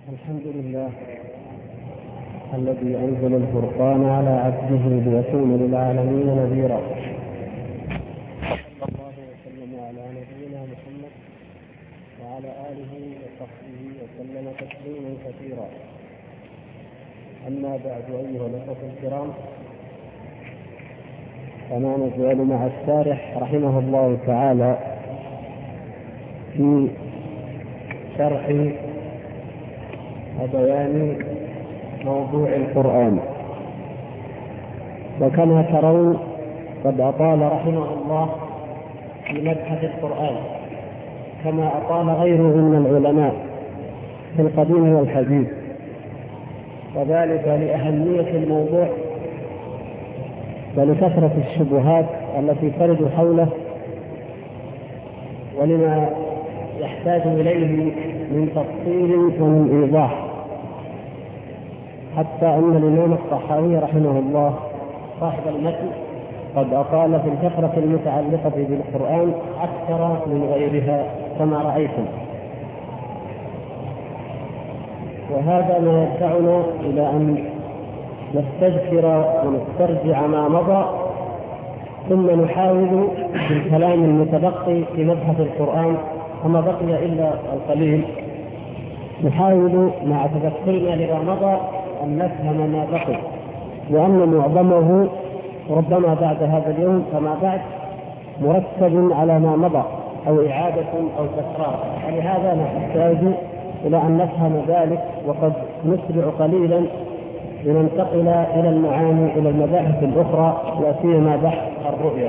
الحمد لله الذي أنزل الفرقان على عبده ليكون للعالمين نذيرا. صلى الله وسلم على نبينا محمد وعلى آله وصحبه وسلم تسليما كثيرا. أما بعد، أيها الأخوة الكرام، فما نزال مع الشارح رحمه الله تعالى في شرح وبيان موضوع القرآن. وكما ترون قد أطال رحمه الله في مبحث القرآن كما أطال غيره من العلماء في القديم والحديث، وذلك لأهمية الموضوع ولكثرة الشبهات التي ترد حوله ولما يحتاج إليه من تفصيل ومن إيضاح، حتى أن الإمام الطحاوي رحمه الله صاحب المتن قد أطال في الفقرة المتعلقة بالقرآن أكثر من غيرها كما رأيتم. وهذا ما يدفعنا إلى أن نستذكر ونسترجع ما مضى، ثم نحاول بالكلام المتبقي في مبحث القرآن وما بقي إلا القليل، نحاول مع تذكرنا لما مضى أن نفهم ما بقي، لأن معظمه ربما بعد هذا اليوم فما بعد مرتب على ما مضى أو إعادة أو تكرار، ولهذا نحتاج إلى أن نفهم ذلك. وقد نسرع قليلا لننتقل إلى المعاني إلى المباحث الأخرى، لا سيما بحث الرؤية.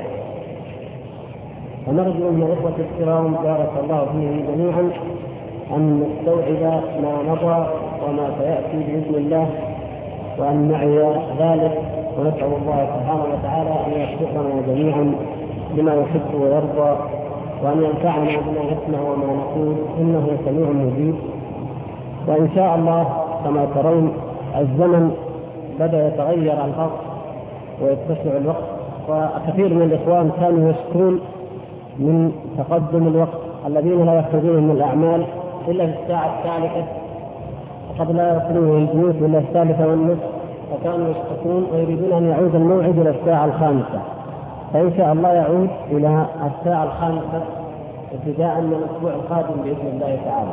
ونرجو من الإخوة الكرام بارك الله فيهم جميعا أن نستوعب ما مضى وما سيأتي بإذن الله، وأن نعي ذلك، ونسأل الله سبحانه وتعالى أن يوفقنا جميعا بما يحب ويرضى، وأن ينفعنا بما نسمع وما نقول، إنه سميع مجيب. وإن شاء الله كما ترون الزمن بدأ يتغير الأرض ويتسع الوقت، وكثير من الإخوان كانوا يشكون من تقدم الوقت، الذين لا يخرجون من الأعمال إلا في الساعة الثالثة، وقد لا يصلون البيوت إلا الثالثة والنصف، فكانوا يشكون ويريدون أن يعود الموعد إلى الساعة الخامسة. فإن شاء الله يعود إلى الساعة الخامسة ابتداء من الأسبوع القادم بإذن الله تعالى.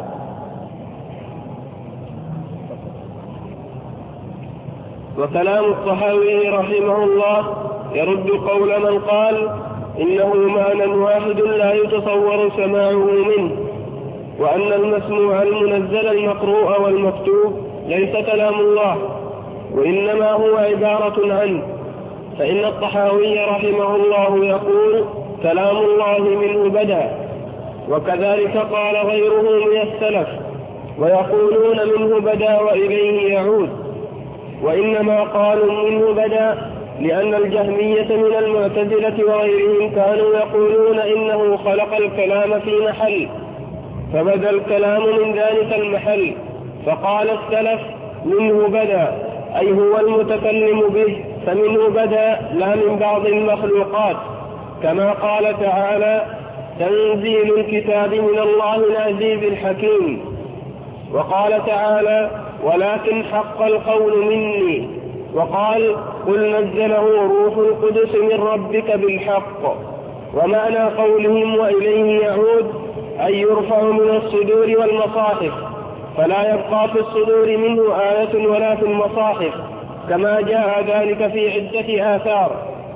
وكلام الطحاوي رحمه الله يرد قول من قال إنه معنى واحد لا يتصور سماعه منه، وأن المسموع المنزل المقروء والمكتوب ليس كلام الله، وإنما هو عبارة عنه. فإن الطحاوي رحمه الله يقول كلام الله منه بدأ، وكذلك قال غيره من السلف، ويقولون منه بدأ وإليه يعود. وإنما قالوا منه بدأ لأن الجهمية من المعتزلة وغيرهم كانوا يقولون إنه خلق الكلام في محل فبدأ الكلام من ذلك المحل، فقال السلف منه بدأ، أي هو المتكلم به، فمنه بدأ لا من بعض المخلوقات، كما قال تعالى تنزيل الكتاب من الله العزيز الحكيم. وقال تعالى ولكن حق القول مني، وقال قل نزله روح القدس من ربك بالحق. ومعنى قولهم وإليه يعود أي يرفع من الصدور والمصاحف، فلا يبقى في الصدور منه آية ولا في المصاحف، كما جاء ذلك في عدة آثار.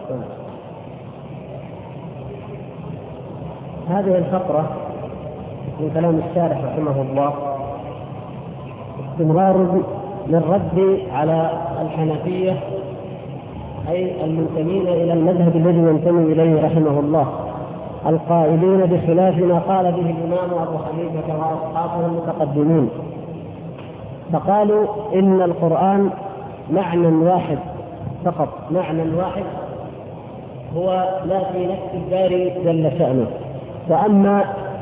هذه الفقرة من كلام الشارح رحمه الله استمرار للرد على الحنفية، أي المنتمين إلى المذهب الذي ينتمي إليه رحمه الله، القائلين بخلاف ما قال به الإمام أبو حنيفة وأصحابه المتقدمين. فقالوا إن القرآن معنى واحد فقط، معنى واحد هو لا في نفس الدار جل شأنه، وأما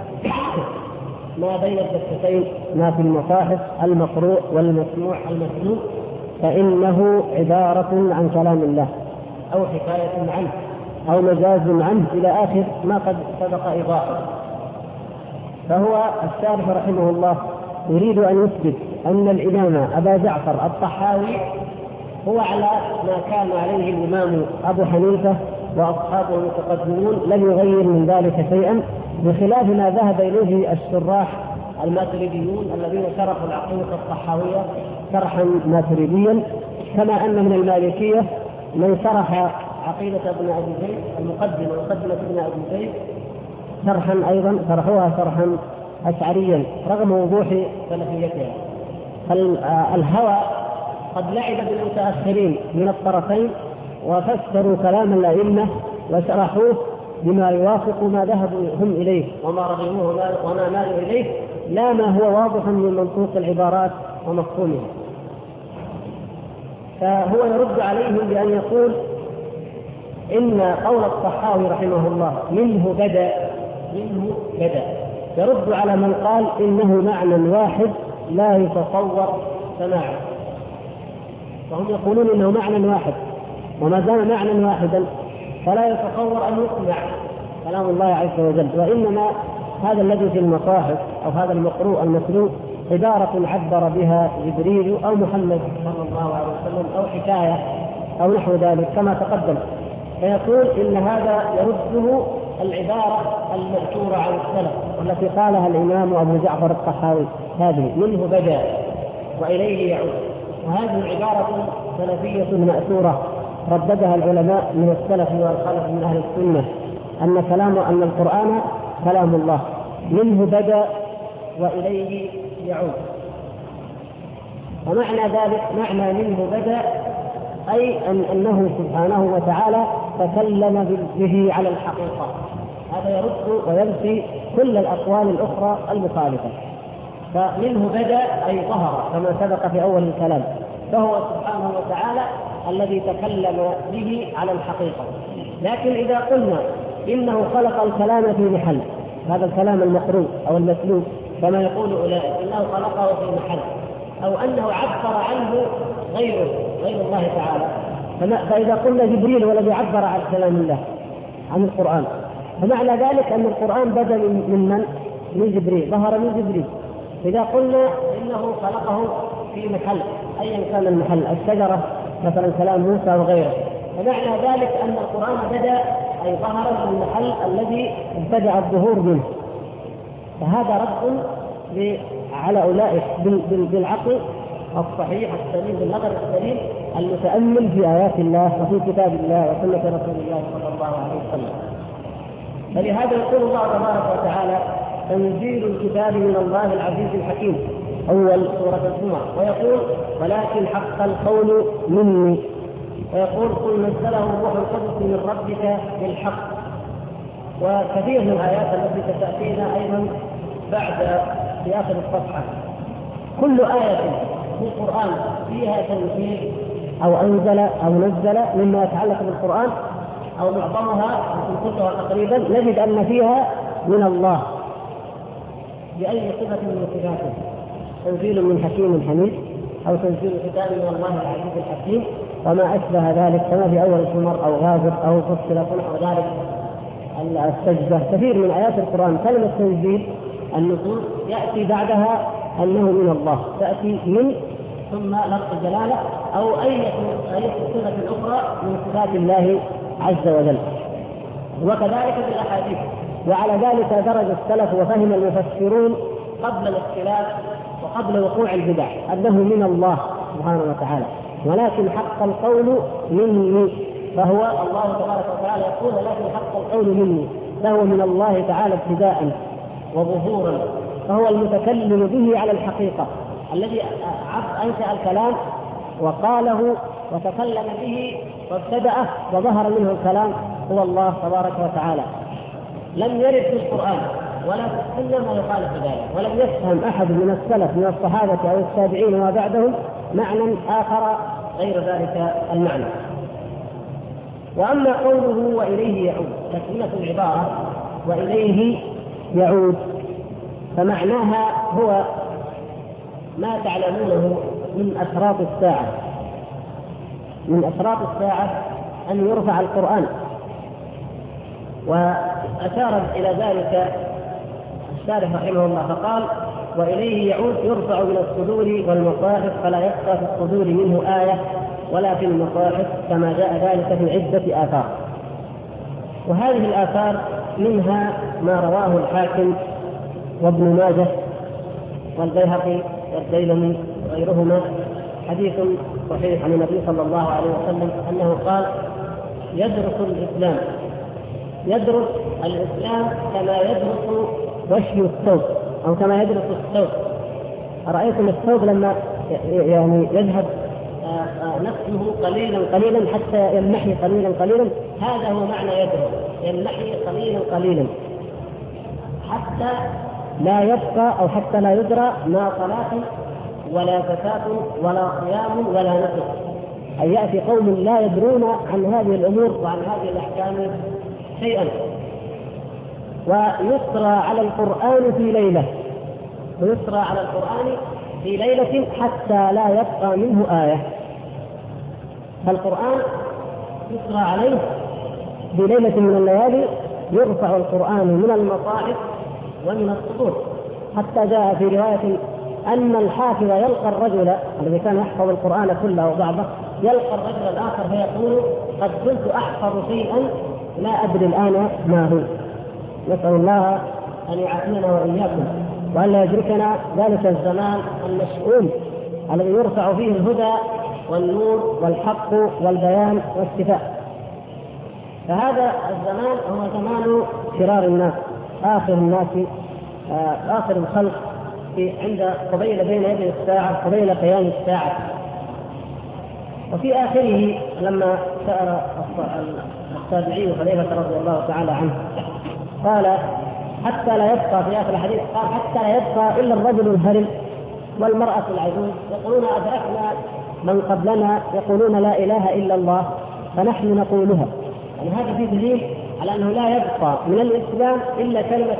ما بين الدفتين ما في المصاحف المقروء والمسموع المسموع فإنه عبارة عن كلام الله أو حكاية عنه أو مجاز عنه إلى آخر ما قد سبق إيضاحه. فهو الشارح رحمه الله يريد أن يثبت أن الإمام أبا جعفر الطحاوي هو على ما كان عليه الإمام أبو حنيفة وأصحابه المتقدمون، لم يغير من ذلك شيئا، بخلاف ما ذهب إليه الشراح الماتريديون الذين شرحوا العقيدة الطحاوية شرحا ماتريديا، كما أن من المالكية من شرح عقيدة ابن أبي زيد مقدمة ابن أبي زيد شرحا أيضا شرحوها شرحا أشعريا رغم وضوح سلفيتها. فالهوى قد لعب بالمتأخرين من الطرفين وفسروا كلام الأئمة وشرحوه بما يوافق ما ذهبوا هم إليه وما رغبوه وما مالوا إليه، لا ما هو واضح من منطوق العبارات ومفهومها. فهو يرد عليهم بأن يقول إن قول الطحاوي رحمه الله منه بدأ، يرد على من قال إنه معنى واحد لا يتصور سماعه، فهم يقولون إنه معنى واحد، وما دام معنى واحدا فلا يتصور أن يسمع كلام الله عز وجل، وإنما هذا الذي في المصاحف أو هذا المقروء المتلو عبارة عبر بها جبريل أو محمد صلى الله عليه وسلم أو حكاية أو نحو ذلك كما تقدم. فيقول إن هذا يرده العبارة المأثورة عن السلف والتي قالها الإمام أبو جعفر الطحاوي، هذه منه بدأ وإليه يعود، وهذه عبارة سلفية مأثورة رددها العلماء من السلف والخلف من أهل السنة، أن القرآن كلام الله منه بدأ وإليه يعود. ومعنى ذلك معنى منه بدأ أي أنه سبحانه وتعالى تكلم به على الحقيقة، هذا يرد وينفي كل الأقوال الأخرى المخالفة. فمنه بدأ أي ظهر كما سبق في أول الكلام، فهو سبحانه وتعالى الذي تكلم به على الحقيقة. لكن إذا قلنا إنه خلق الكلام في محل، هذا الكلام المقروء أو المتلو كما يقول أولئك إنه خلقه في محل، أو أنه عبر عنه غير الله تعالى، فإذا قلنا جبريل والذي عبر عن كلام الله عن القرآن، فمعنى ذلك أن القرآن بدأ من جبريل، ظهر من جبريل. إذا قلنا إنه خلقه في محل أيا كان المحل، الشجرة مثلا كلام موسى وغيره، فمعنى ذلك أن القرآن بدأ أي ظهر في المحل الذي ابتدأ الظهور منه. فهذا رد على أولئك بالعقل الصحيح السليم بالنظر السليم المتأمل في آيات الله وفي كتاب الله وسنة رسول الله صلى الله عليه وسلم. فلهذا يقول الله تبارك وتعالى تنزيل الكتاب من الله العزيز الحكيم أول سورة الزمر، ويقول ولكن حق القول مني، ويقول قل نزله الروح القدس من ربك بالحق. وكثير من الآيات التي ستأتينا أيضا بعد في آخر الصفحة، كل آية في القرآن فيها تنزيل أو أنزل أو نزل مما يتعلق بالقرآن أو معظمها كلها تقريبا نجد أن فيها من الله بأي صفة من صفاته، تنزيل من حكيم حميد أو تنزيل كتاب من الله العزيز الحكيم وما أشبه ذلك، كما في أول الزمر أو غافر أو فصلت أو ذلك السجدة. كثير من آيات القرآن كلمة تنزيل النزول يأتي بعدها أنه من الله، تأتي من ثم لفظ الجلالة أو أي صفة أخرى من صفات الله عز وجل. وكذلك في الأحاديث. وعلى ذلك درج السلف وفهم المفسرون قبل الاختلاف وقبل وقوع البدع أنه من الله سبحانه وتعالى، ولكن حق القول مني، فهو الله تبارك وتعالى يقول لكن حق القول مني، فهو من الله تعالى ابتداء وظهورا، فهو المتكلم به على الحقيقة الذي أنشأ الكلام وقاله وتكلم به وابتدأه وظهر منه الكلام هو الله تبارك وتعالى. لم يرد في القرآن ولا في السنة ما يخالف ذلك، ولم يفهم أحد من السلف من الصحابة أو التابعين وما بعدهم معنى آخر غير ذلك المعنى. وأما قوله وإليه يعود، تكملة العبارة وإليه يعود، فمعناها هو ما تعلمونه من أشراط الساعة. من أشراط الساعة أن يرفع القرآن، وأشار إلى ذلك الشارح رحمه الله فقال وإليه يعود يرفع من الصدور والمصاحف فلا يبقى في الصدور منه آية ولا في المصاحف كما جاء ذلك في عدة آثار. وهذه الآثار منها ما رواه الحاكم وابن ماجه والبيهقي والديلمي وغيرهما حديث صحيح عن النبي صلى الله عليه وسلم أنه قال: يدرس الإسلام كما يدرس وشي الثوب أو كما يدرس الثوب. أرأيتم الثوب لما يعني يذهب نفسه قليلا حتى يلمحي قليلا، هذا هو معنى يدرس، يلمحي قليلا حتى لا يبقى أو حتى لا يدرى ما صلاة ولا زكاة ولا صيام ولا نسك. أي يأتي قوم لا يدرون عن هذه الأمور وعن هذه الأحكام شيئا. ويسرى على القرآن في ليلة حتى لا يبقى منه آية. فالقرآن يسرى عليه في ليلة من الليالي، يرفع القرآن من المصاحف ومن الصدور، حتى جاء في رواية أن الحافظ يلقى الرجل الذي كان يحفظ القرآن كله وبعضه، يلقى الرجل الآخر فيقول: قد كنت أحفظ شيئا لا أدري الآن ما هو. نسأل الله أن يعافينا وإياكم وأن لا يدركنا ذلك الزمان المشؤوم الذي يرفع فيه الهدى والنور والحق والبيان والشفاء. فهذا الزمان هو زمان شرار الناس، آخر الخلق عند قبيل بين يدي الساعة، قبيل قيام الساعة. وفي آخره لما سأل التابعي خليفة رضي الله تعالى عنه قال: حتى لا يبقى في آخر الحديث، قال: حتى لا يبقى إلا الرجل الهرم والمرأة العجوز يقولون أدركنا من قبلنا يقولون لا إله إلا الله فنحن نقولها. يعني هذا فيه دليل على أنه لا يبقى من الإسلام إلا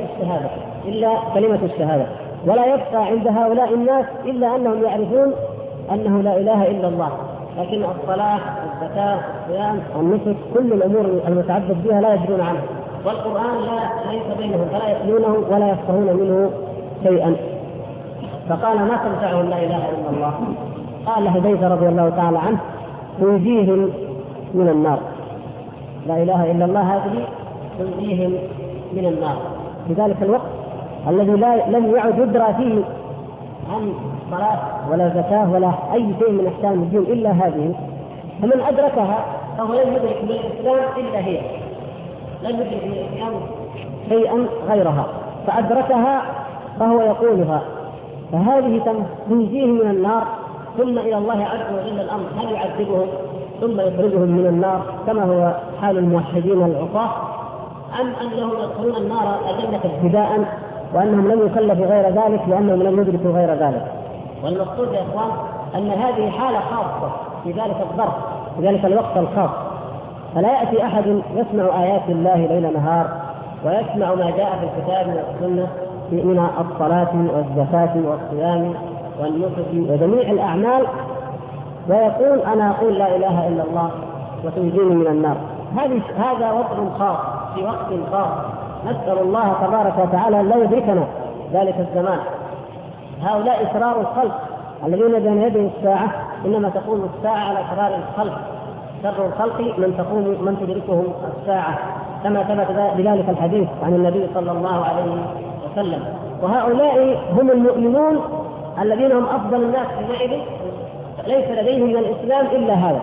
كلمة الشهادة، ولا يبقى عند هؤلاء الناس إلا أنهم يعرفون أنه لا إله إلا الله، لكن الصلاة والزكاة والصيام والنسك كل الأمور المتعبد بها لا يدرون عنها، والقرآن ليس بينهم فلا يتلونه ولا يفقهون منه شيئا. فقال: ما تنفعهم لا إله إلا الله؟ قال له حذيفة رضي الله تعالى عنه: تنجيهم من النار. لا إله إلا الله هذه تنجيهم من النار. في ذلك الوقت الذي لم يعد يدرى فيه عن صلاة ولا زكاة ولا أي شيء من أحكام الدين إلا هذه، فمن أدركها فهو لم يدرك من الإسلام إلا هي، لم يدرك من الإسلام شيئا غيرها، فأدركها فهو يقولها. فهذه تنجيه من النار، ثم إلى الله عز وجل الأمر: هل يعذبهم ثم يخرجهم من النار كما هو حال الموحدين العصاة، أم أنهم يدخلون النار أجنة ابتداء وأنهم لم يكلفوا غير ذلك لأنهم لم يدركوا غير ذلك؟ والمقصود يا إخوان أن هذه حالة خاصة في ذلك الظرف، في ذلك الوقت الخاص. فلا يأتي أحد يسمع آيات الله ليل نهار ويسمع ما جاء في الكتاب والسنة من الصلاة والزكاة والصيام والنسك وجميع الأعمال ويقول: أنا أقول لا إله إلا الله وتنجيني من النار. هذا وضع خاص في وقت خاص. نسأل الله تبارك وتعالى أن لا يدركنا ذلك الزمان. هؤلاء شرار الخلق الذين بين يدي الساعة، إنما تقوم الساعة على شرار الخلق. شر الخلق من تدركهم الساعة، كما ثبت بذلك الحديث عن النبي صلى الله عليه وسلم. وهؤلاء هم المؤمنون الذين هم أفضل الناس حينئذ، ليس لديهم من الإسلام إلا هذا.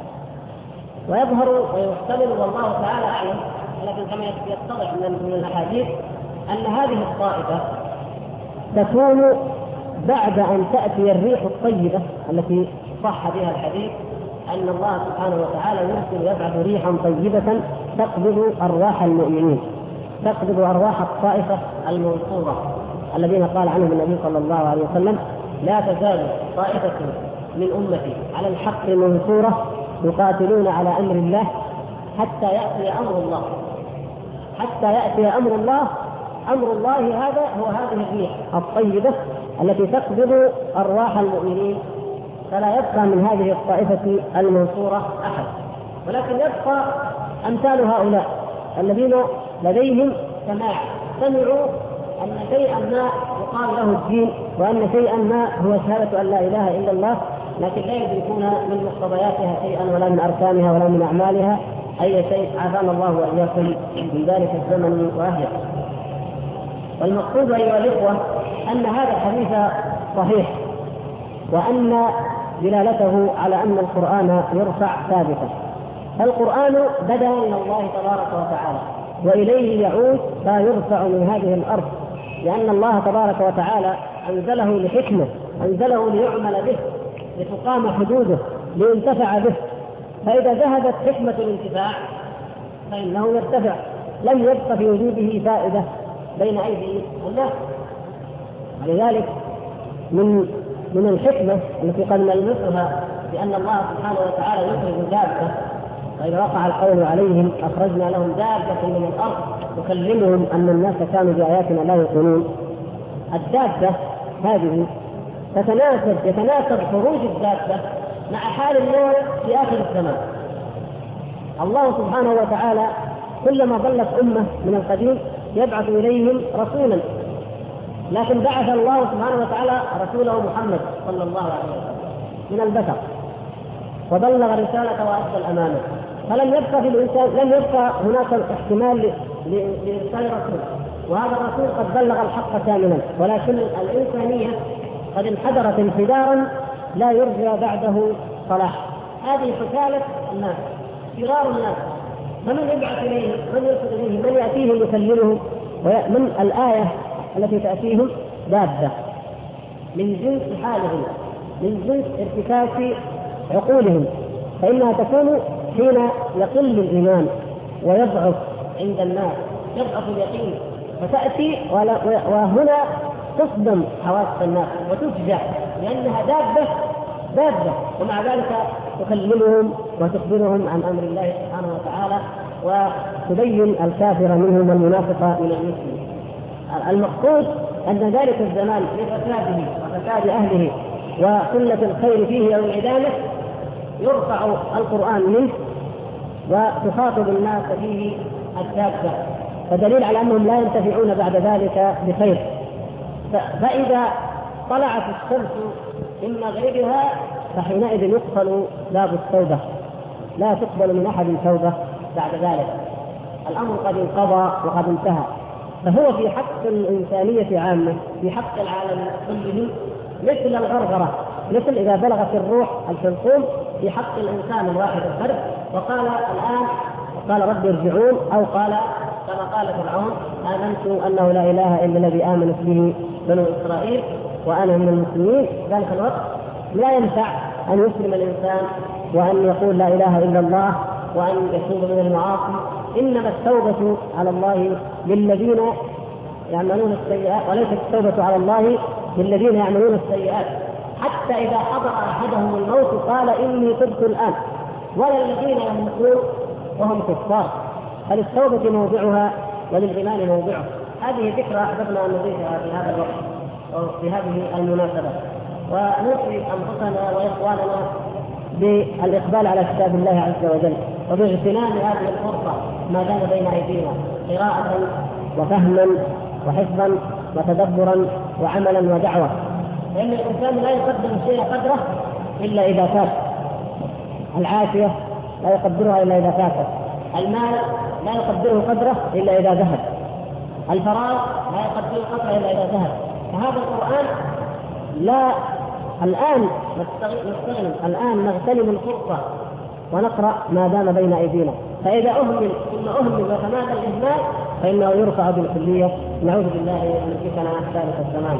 ويظهر ويحتمل والله تعالى أعلم، لكن كما يتضح من الأحاديث أن هذه الطائفة تكون بعد أن تأتي الريح الطيبة التي صح بها الحديث أن الله سبحانه وتعالى يرسل ويبعث ريحا طيبة تقبض أرواح المؤمنين، تقبض أرواح الطائفة المنصورة الذين قال عنهم النبي صلى الله عليه وسلم: لا تزال طائفة من أمتي على الحق منصورة يقاتلون على أمر الله حتى يأتي أمر الله. حتى يأتي أمر الله. أمر الله هذا هو هذه الريح الطيبة التي تقبض أرواح المؤمنين، فلا يبقى من هذه الطائفة المنصورة أحد، ولكن يبقى أمثال هؤلاء الذين لديهم سماع، سمعوا أن شيئا ما يقال له الدين، وأن شيئا ما هو شهادة أن لا إله إلا الله، لكن لا يدركون من مقتضياتها شيئا ولا من أركانها ولا من أعمالها أي شيء. عافانا الله وإياكم من ذلك الزمن وأهله. والمقصود أيها الإخوة أن هذا الحديث صحيح، وأن دلالته على أن القرآن يرفع ثابتا. فالقرآن بدأ من الله تبارك وتعالى وإليه يعود، فيرفع من هذه الأرض، لأن الله تبارك وتعالى أنزله لحكمة، أنزله ليعمل به، لتقام حدوده، لينتفع به. فإذا ذهبت حكمة الانتفاع فإنه يرتفع، لم يبق في وجوده فائدة بين أيدي الناس. ولذلك من الحكمة التي قد نلمسها بأن الله سبحانه وتعالى يخرج دابة، فإذا وقع القول عليهم أخرجنا لهم دابة من الأرض تكلمهم أن الناس كانوا بآياتنا لا يؤمنون. الدابة هذه يتناسب خروج الدابة مع حال الناس في آخر الزمان. الله سبحانه وتعالى كلما ضلت أمة من القديم يبعث إليهم رسولا، لكن بعث الله سبحانه وتعالى رسوله محمد صلى الله عليه وسلم من البشر، وبلغ الرسالة وأدى الأمانة، فلم يبقى في الإنسان، لم يبقى هناك احتمال لإرسال رسول، وهذا الرسول قد بلغ الحق كاملا، ولكن الإنسانية قد انحدرت انحدارا لا يرجى بعده صلاح. هذه حكالة الناس، فرار الناس، فمن يبعث إليهم؟ من يرسل إليهم؟ من يأتيهم يكلمهم؟ ومن الآية التي تأتيهم دابة من جنس حالهم، من جنس ارتكاز عقولهم، فإنها تكون حين يقل الإيمان ويضعف عند الناس، يضعف اليقين، فتأتي وهنا تصدم حواس الناس وتفجع، لأنها دابة، ومع ذلك تكلمهم وتخبرهم عن أمر الله سبحانه وتعالى، وتبين الكافر منهم والمنافق من المسلم. المقصود أن ذلك الزمان بفساده وفساد أهله وقلة الخير فيه أو انعدامه يرفع القرآن منه وتخاطب الناس فيه الدابة، فدليل على أنهم لا ينتفعون بعد ذلك بخير. فإذا طلعت الشمس من مغربها فحينئذ يقفل باب التوبة، لا تقبل من أحد توبة بعد ذلك، الأمر قد انقضى وقد انتهى. فهو في حق الإنسانية عامة، في حق العالم كله، مثل الغرغرة، مثل إذا بلغت الروح الحلقوم في حق الإنسان الواحد الفرد، وقال الآن قال رب ارجعون، أو قال كما قال فرعون آمنت أنه لا إله إلا الذي آمنت به بنو إسرائيل وأنا من المسلمين. ذلك الوقت لا ينفع أن يسلم الإنسان وأن يقول لا إله إلا الله وأن يتوب من المعاصي، إنما التوبة على الله للذين يعملون السيئات، وليست التوبة على الله للذين يعملون السيئات، حتى إذا حضر أحدهم الموت قال إني تبت الآن، ولا الذين يموتون وهم كفار. فللتوبة موضعها وللإيمان موضعه. هذه فكرة أحببنا أن نضيفها في هذا الوقت وفي هذه المناسبة، ونوصي أنفسنا وإخواننا بالإقبال على كتاب الله عز وجل، وباغتنام هذه الفرصة ما دام بين أيدينا قراءة وفهما وحفظا وتدبرا وعملا ودعوة، لأن الإنسان لا يقدم الشيء قدره إلا إذا فات، العافية لا يقدرها إلا إذا فات، المال لا يقدره قدره إلا إذا ذهب، الفراغ لا يقدره قدره إلا إذا ذهب. فهذا القرآن لا الآن نستغنم، الآن نغتنم الفرصة ونقرأ ما دام بين أيدينا، فإذا أهمل ثم أهمل وتمادى الإهمال فإنه يرفع بالكلية. نعوذ بالله أن يدركنا ذلك الزمان.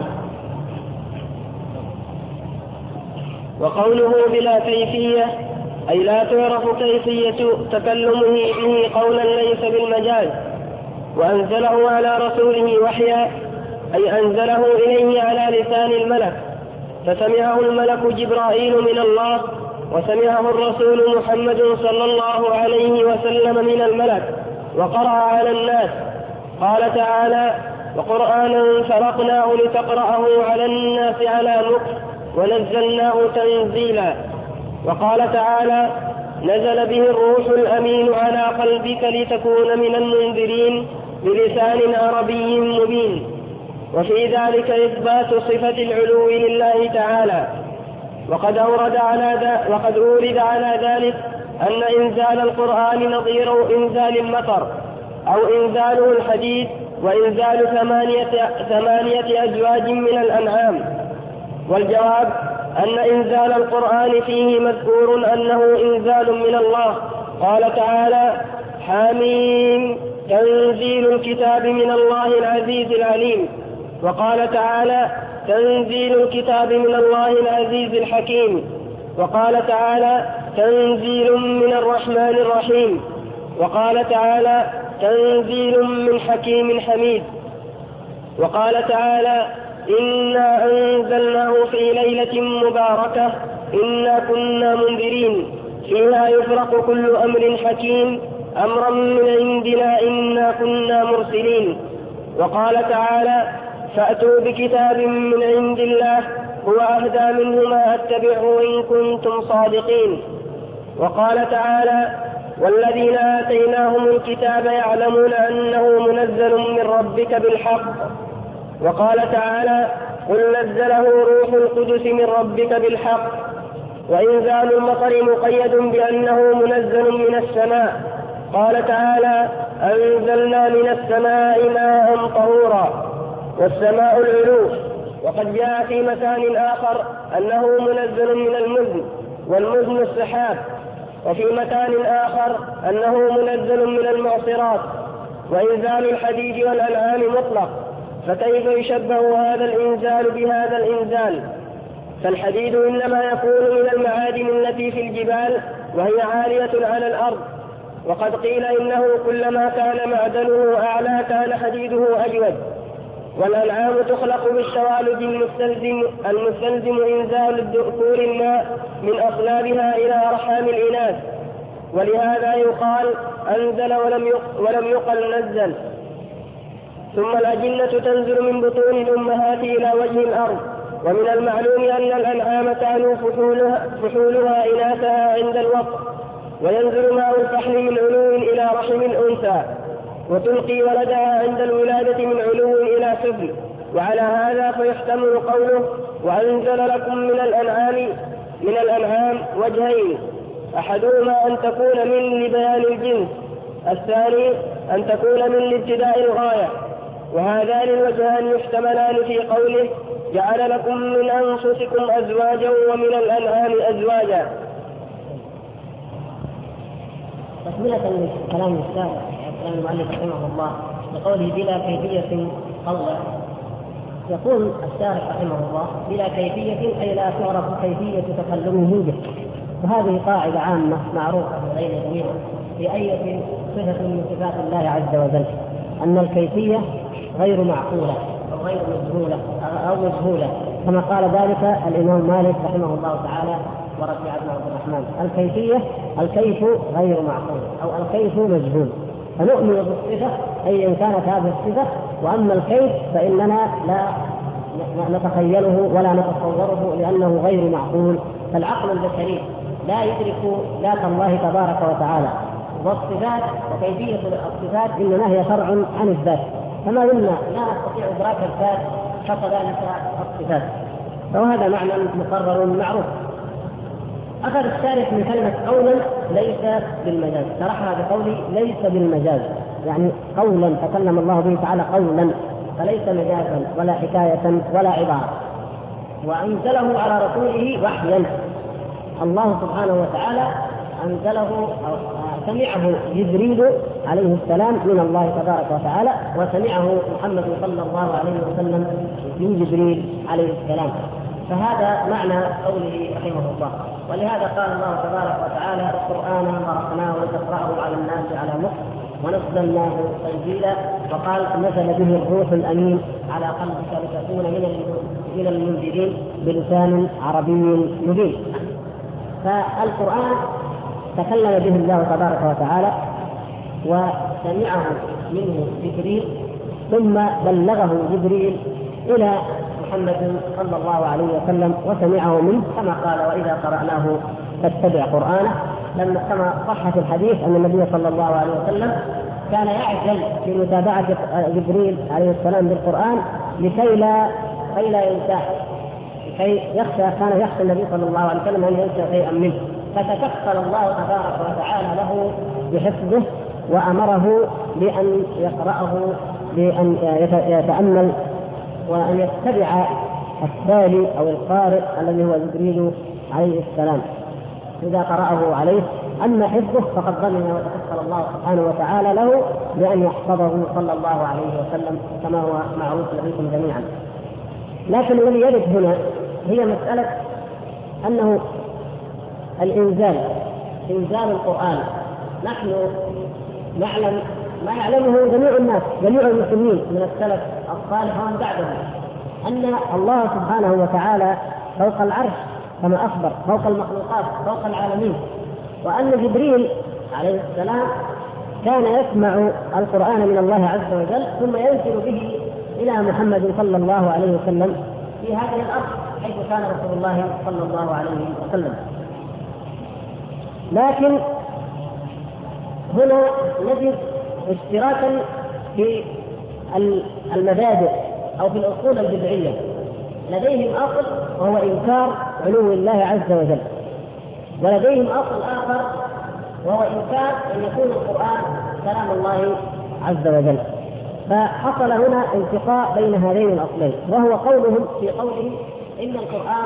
وقوله بلا كيفية أي لا تعرف كيفية تكلمه به قولا ليس بالمجاز، وأنزله على رسوله وحيا أي أنزله إليه على لسان الملك، فسمعه الملك جبرائيل من الله، وسمعه الرسول محمد صلى الله عليه وسلم من الملك، وقرأ على الناس. قال تعالى: وقرآنا فرقناه لتقرأه على الناس على مكث ونزلناه تنزيلا. وقال تعالى: نزل به الروح الأمين على قلبك لتكون من المنذرين بلسان عربي مبين. وفي ذلك إثبات صفة العلو لله تعالى. وقد أورد على ذلك أن إنزال القرآن نظير إنزال المطر أو إنزاله الحديد وإنزال ثمانية أزواج من الأنعام. والجواب أن إنزال القرآن فيه مذكور أنه إنزال من الله. قال تعالى: حميم تنزيل الكتاب من الله العزيز العليم. وقال تعالى: تنزيل الكتاب من الله العزيز الحكيم. وقال تعالى: تنزيل من الرحمن الرحيم. وقال تعالى: تنزيل من حكيم حميد. وقال تعالى: إنا أنزلناه في ليلة مباركة إنا كنا منذرين فيها يفرق كل أمر حكيم أمرا من عندنا إنا كنا مرسلين. وقال تعالى: فأتوا بكتاب من عند الله هو أهدى منه ما أتبعه إن كنتم صادقين. وقال تعالى: والذين آتيناهم الكتاب يعلمون أنه منزل من ربك بالحق. وقال تعالى: قل نزله روح القدس من ربك بالحق. وإنزال المطر مقيد بأنه منزل من السماء. قال تعالى: أنزلنا من السماء ماء طهورا. والسماء العلو. وقد جاء في مكان آخر أنه منزل من المزن والمزن السحاب. وفي مكان آخر أنه منزل من المعصرات. وإنزال الحديد والأنعام مطلق، فكيف يشبه هذا الإنزال بهذا الإنزال؟ فالحديد إنما يكون من المعادن التي في الجبال وهي عالية على الأرض. وقد قيل إنه كلما كان معدنه أعلى كان حديده أجود. والأنعام تخلق بالشوالد المستلزم إنزال الذكور الماء من أصلابها إلى أرحام الإناث. ولهذا يقال أنزل ولم يقل نزل. ثم الأجنة تنزل من بطون الأمهات إلى وجه الأرض. ومن المعلوم أن الأنعام تعلو فحولها إناثها عند الوقت، وينزل ماء الفحل من علو إلى رحم الأنثى، وتلقي ولدها عند الولادة من علو إلى سفل. وعلى هذا فيحتمل قوله: وأنزل لكم من الأنعام وجهين، أحدهما أن تكون من لبيان الجنس، الثاني أن تكون من لابتداء الغاية. وهذان الوجهان يحتملان في قوله: جعل لكم من أنفسكم أزواجا ومن الأنعام أزواجا. تكملة لكلام الشارع كلام المؤلف رحمه الله بقوله بلا كيفية قولا، يقول الشارع رحمه الله بلا كيفية أي لا تعرف كيفية تكلمه به. وهذه قاعدة عامة معروفة بين الجميع في أي صفة من صفات الله عز وجل، أن الكيفية غير معقولة أو غير مجهولة أو مجهولة، كما قال ذلك الإمام مالك رحمه الله تعالى وربيعة بن عبد الرحمن: الكيف غير معقول أو الكيف مجهول. فنؤمن بالصفة أي إن كانت هذه الصفة، وأما الكيف فإننا لا نتخيله ولا نتصوره لأنه غير معقول. فالعقل البشري لا يدرك ذات الله تبارك وتعالى، والصفات وكيفية الصفات إنما هي فرع عن الذات، فما دمنا لا نستطيع إدراك الذات فكذلك الصفات. فهذا معنى مقرر معروف. أخذ الشارح من كلمة قولا ليس بالمجاز، شرحها بقوله ليس بالمجاز، يعني قولا تكلم الله به تعالى قولا، فليس مجازا ولا حكاية ولا عبارة. وأنزله على رسوله وحيا، الله سبحانه وتعالى أنزله أو سمعه جبريل عليه السلام من الله تبارك وتعالى، وسمعه محمد صلى الله عليه وسلم من جبريل عليه السلام. فهذا معنى قوله رحمه الله. ولهذا قال الله تبارك وتعالى: قرآنا فرقناه لتقرأه على الناس على مكث ونزلناه تنزيلا. وقال: نزل به الروح الأمين على قلبك لتكون من المنذرين بلسان عربي مبين. فالقرآن تكلم به الله تبارك وتعالى وسمعه منه جبريل، ثم بلغه جبريل إلى محمد صلى الله عليه وسلم وسمعه منه، كما قال: وإذا قرأناه فاتبع قرآنه. لما كما صح في الحديث أن النبي صلى الله عليه وسلم كان يعجل في متابعة جبريل عليه السلام بالقرآن كي لا ينساه، كان يخشى النبي صلى الله عليه وسلم أن ينسى شيئا منه، فتكفل الله تبارك وتعالى له بحفظه وأمره بأن يقرأه، بأن يتأمل وأن يتبع التالي أو القارئ الذي هو جبريل عليه السلام إذا قرأه عليه. أما حفظه فقد ضمن وتكفل الله سبحانه وتعالى له بأن يحفظه صلى الله عليه وسلم كما هو معروف لديكم جميعا. لكن الذي يرد هنا هي مسألة أنه إنزال القرآن، نحن نعلم ما يعلمه جميع الناس، جميع المسلمين من السلف الصالح ومن بعدهم، أن الله سبحانه وتعالى فوق العرش كما أخبر، فوق المخلوقات، فوق العالمين، وأن جبريل عليه السلام كان يسمع القرآن من الله عز وجل ثم ينزل به إلى محمد صلى الله عليه وسلم في هذه الأرض حيث كان رسول الله صلى الله عليه وسلم. لكن هنا نجد اشتراكا في المبادئ أو في الأصول البدعية، لديهم أصل وهو إنكار علو الله عز وجل، ولديهم أصل آخر وهو إنكار أن يكون القرآن كلام الله عز وجل. فحصل هنا التقاء بين هذين الأصلين، وهو قولهم في قولهم إن القرآن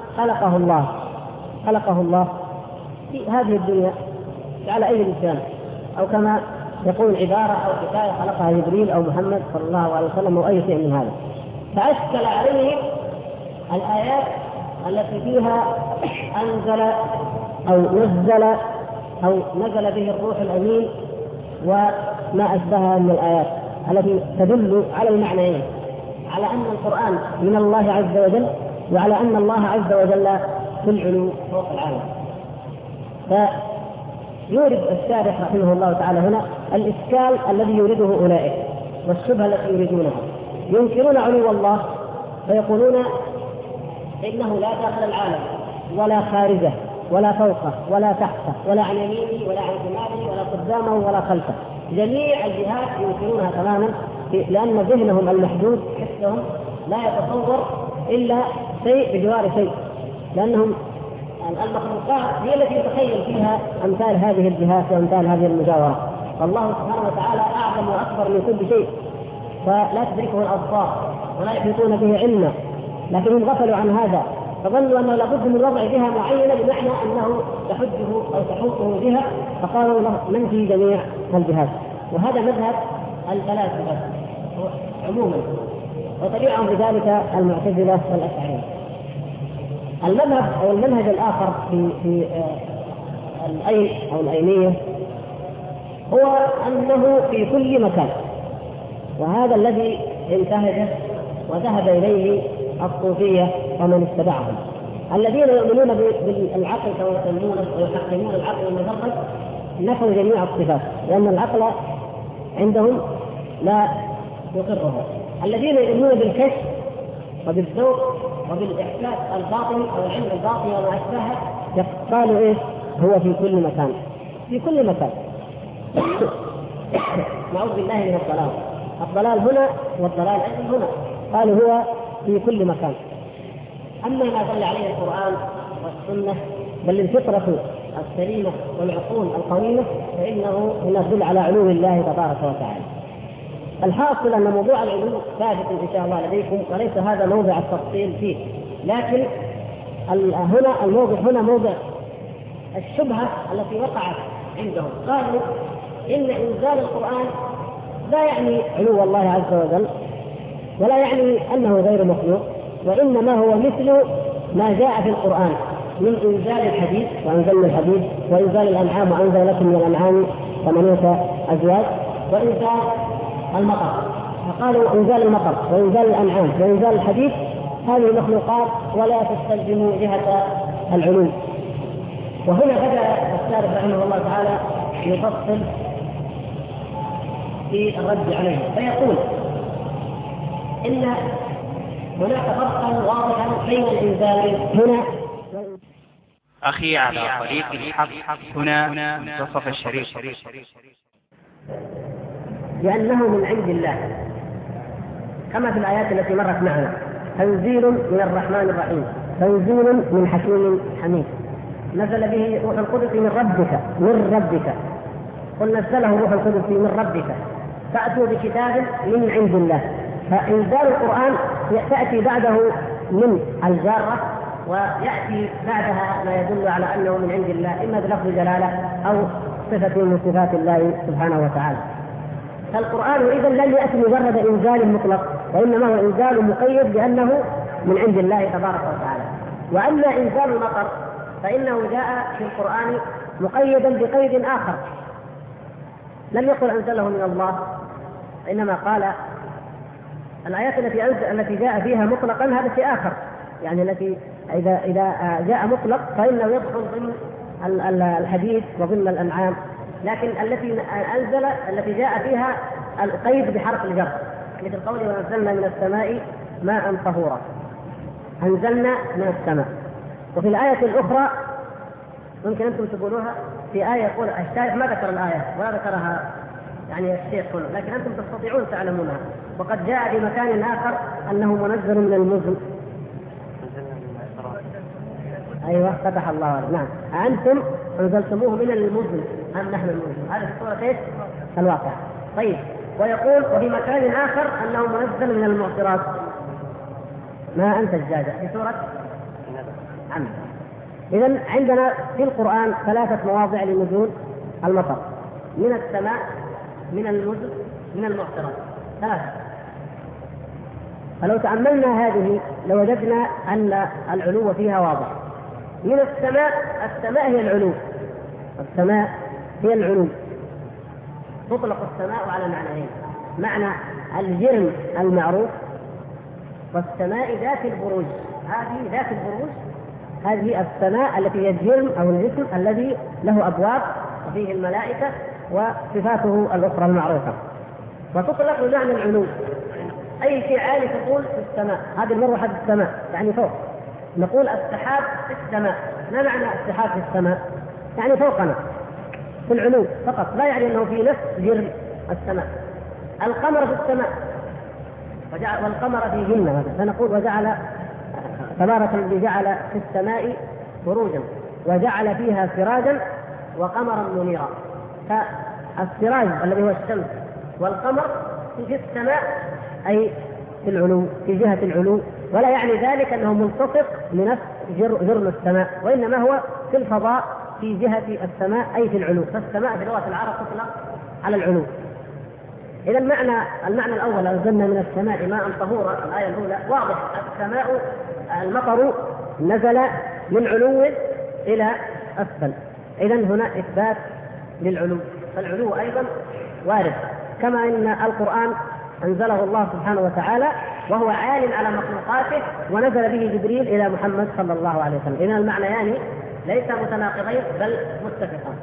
خلقه الله في هذه الدنيا على أي لسان، أو كما يقول عبارة أو حكاية خلقها جبريل أو محمد صلى الله عليه وسلم أو أي شيء من هذا. فأشكل عليهم الآيات التي فيها أنزل أو نزل أو نزل به الروح الأمين وما أشبهها من الآيات التي تدل على المعنيين، على أن القرآن من الله عز وجل وعلى أن الله عز وجل في العلو فوق العالم. فيورد الشارح رحمه الله تعالى هنا الإشكال الذي يريده أولئك والشبهة التي يريدونها، ينكرون علو الله فيقولون إنه لا داخل العالم ولا خارجه ولا فوقه ولا تحته ولا عن يمينه ولا عن شماله ولا قدامه ولا خلفه، جميع الجهات ينكرونها تماما، لأن ذهنهم المحدود حسهم لا يتصور إلا شيء بجوار شيء، لأنهم المخلوقات هي التي يتخيل فيها أمثال هذه الجهات وأمثال هذه المجاورات، فالله سبحانه وتعالى أعظم وأكبر من كل شيء فلا تدركه الأبصار ولا يحيطون به علما، لكنهم غفلوا عن هذا فظنوا أنه لابد من وضع جهة معينة بمعنى أنه تحجه أو تحوطه جهة، فقالوا له من في جميع الجهات. وهذا مذهب الفلاسفة عموما، وتبعهم بذلك المعتزلة والأشاعرة. المذهب أو المنهج الآخر في الأين أو الأينية هو أنه في كل مكان، وهذا الذي انتهجه وذهب إليه الصوفية ومن اتبعهم، الذين يؤمنون بالعقل كما يسمونه ويحكمون العقل المجرد، نفوا جميع الصفات لأن العقل عندهم لا يقره. الذين يؤمنون بالكشف وبالذوق وبالإحساس الباطن أو العلم الباطن وما أشبهه قالوا إيه؟ هو في كل مكان، في كل مكان. نعوذ بالله من الضلال، الضلال هنا والضلال أيضا هنا، قالوا هو في كل مكان. أما ما دل عليه القرآن والسنة بل الفطرة السليمة والعقول القويمة فإنه يدل على علو الله تبارك وتعالى. الحاصل أن موضوع العلو ثابت إن شاء الله لديكم، وليس هذا موضع التفصيل فيه، لكن هنا الموضع هنا موضع الشبهة التي وقعت عندهم. قالوا إن إنزال القرآن لا يعني علو الله عز وجل ولا يعني أنه غير مخلوق، وإنما هو مثل ما جاء في القرآن من إنزال الحديد وأنزلنا الحديد وإنزال الأنعام وأنزل لكم من الأنعام 8 أزواج وإنزال المطر. فقالوا إنزال المطر وإنزال الأنعام وإنزال الحديد هذه المخلوقات ولا تستلزم جهة العلو. وهنا بدأ الشارح رحمه الله تعالى يفصل في الرد عليه فيقول إن هناك فرقا واضحا بين الإنزال هنا. أخي على طريق الحق هنا منتصف الشريف، لأنه من عند الله كما في الآيات التي مرت معنا: تنزيل من الرحمن الرحيم، تنزيل من حكيم حميد، نزل به روح القدس من ربك قل نزله روح القدس من ربك فأتوا بكتاب من عند الله. فإنزال القرآن تأتي بعده من الجارة، ويأتي بعدها ما يدل على أنه من عند الله، إما بلفظ جلالة أو صفة من صفات الله سبحانه وتعالى. فالقرآن إذن لم يأتي مجرد إنزال مطلق، وإنما هو إنزال مقيد بأنه من عند الله تبارك وتعالى. وأما إنزال المطر فإنه جاء في القرآن مقيدا بقيد آخر، لم يقل أنزله من الله، إنما قال الآيات التي جاء فيها مطلقا هذا شيء آخر، يعني التي إذا جاء مطلق فإنه يدخل ضمن الحديث وضمن الأنعام، لكن التي جاء فيها القيد بحرف الجر، مثل قوله وأنزلنا من السماء ماء طهورا، أنزلنا من السماء. وفي الآية الأخرى ممكن أنتم تقولوها في آية يقول الشارح ما ذكر الآية ولا ذكرها يعني الشيخ هنا، لكن أنتم تستطيعون تعلمونها. وقد جاء في مكان آخر أنه منزل من المزن. أيوة فتح الله عليك. نعم، أنتم أنزلتموه من المزن أم نحن المزن؟ هذا في سورة إيش؟ الواقع. طيب، ويقول وفي مكان آخر أنه منزل من المعصرات ما أنت الزاجة في سورة عم. إذن عندنا في القرآن 3 مواضع لنزول المطر: من السماء، من المزن، من المعصرات، 3. فلو تأملنا هذه لوجدنا أن العلو فيها واضح. من السماء هي العلو، السماء هي العلو. تطلق السماء على معنيين: معنى الجرم المعروف، والسماء ذات البروج. هذه ذات البروج، هذه السماء التي هي الجرم أو الجسم الذي له أبواب وفيه الملائكة وصفاته الأخرى المعروفة. وتطلق بمعنى العلو، أي شيء عالي تقول في السماء، هذه المروحة في السماء يعني فوق. نقول السحاب في السماء، ما معنى السحاب في السماء؟ يعني فوقنا في العلو فقط، لا يعني أنه في نفس جرم السماء. القمر في السماء والقمر فيهن، فنقول وجعل تبارك الذي جعل في السماء بروجا وجعل فيها سراجا وقمرا منيرا. فالسراج الذي هو الشمس والقمر في السماء أي في العلو، في جهة العلو، ولا يعني ذلك أنه ملتصق بنفس جرم السماء، وإنما هو في الفضاء في جهة السماء أي في العلو. فالسماء في لغة العرب تطلق على العلو. إذا المعنى الأول أنزلنا من السماء ماء طهورا، الآية الأولى واضح، السماء المطر نزل من علو إلى أسفل. إذا هنا إثبات للعلو، فالعلو أيضا وارد، كما أن القرآن أنزله الله سبحانه وتعالى وهو عال على مخلوقاته ونزل به جبريل إلى محمد صلى الله عليه وسلم. إذا المعنيان ليس متناقضين بل متفقان.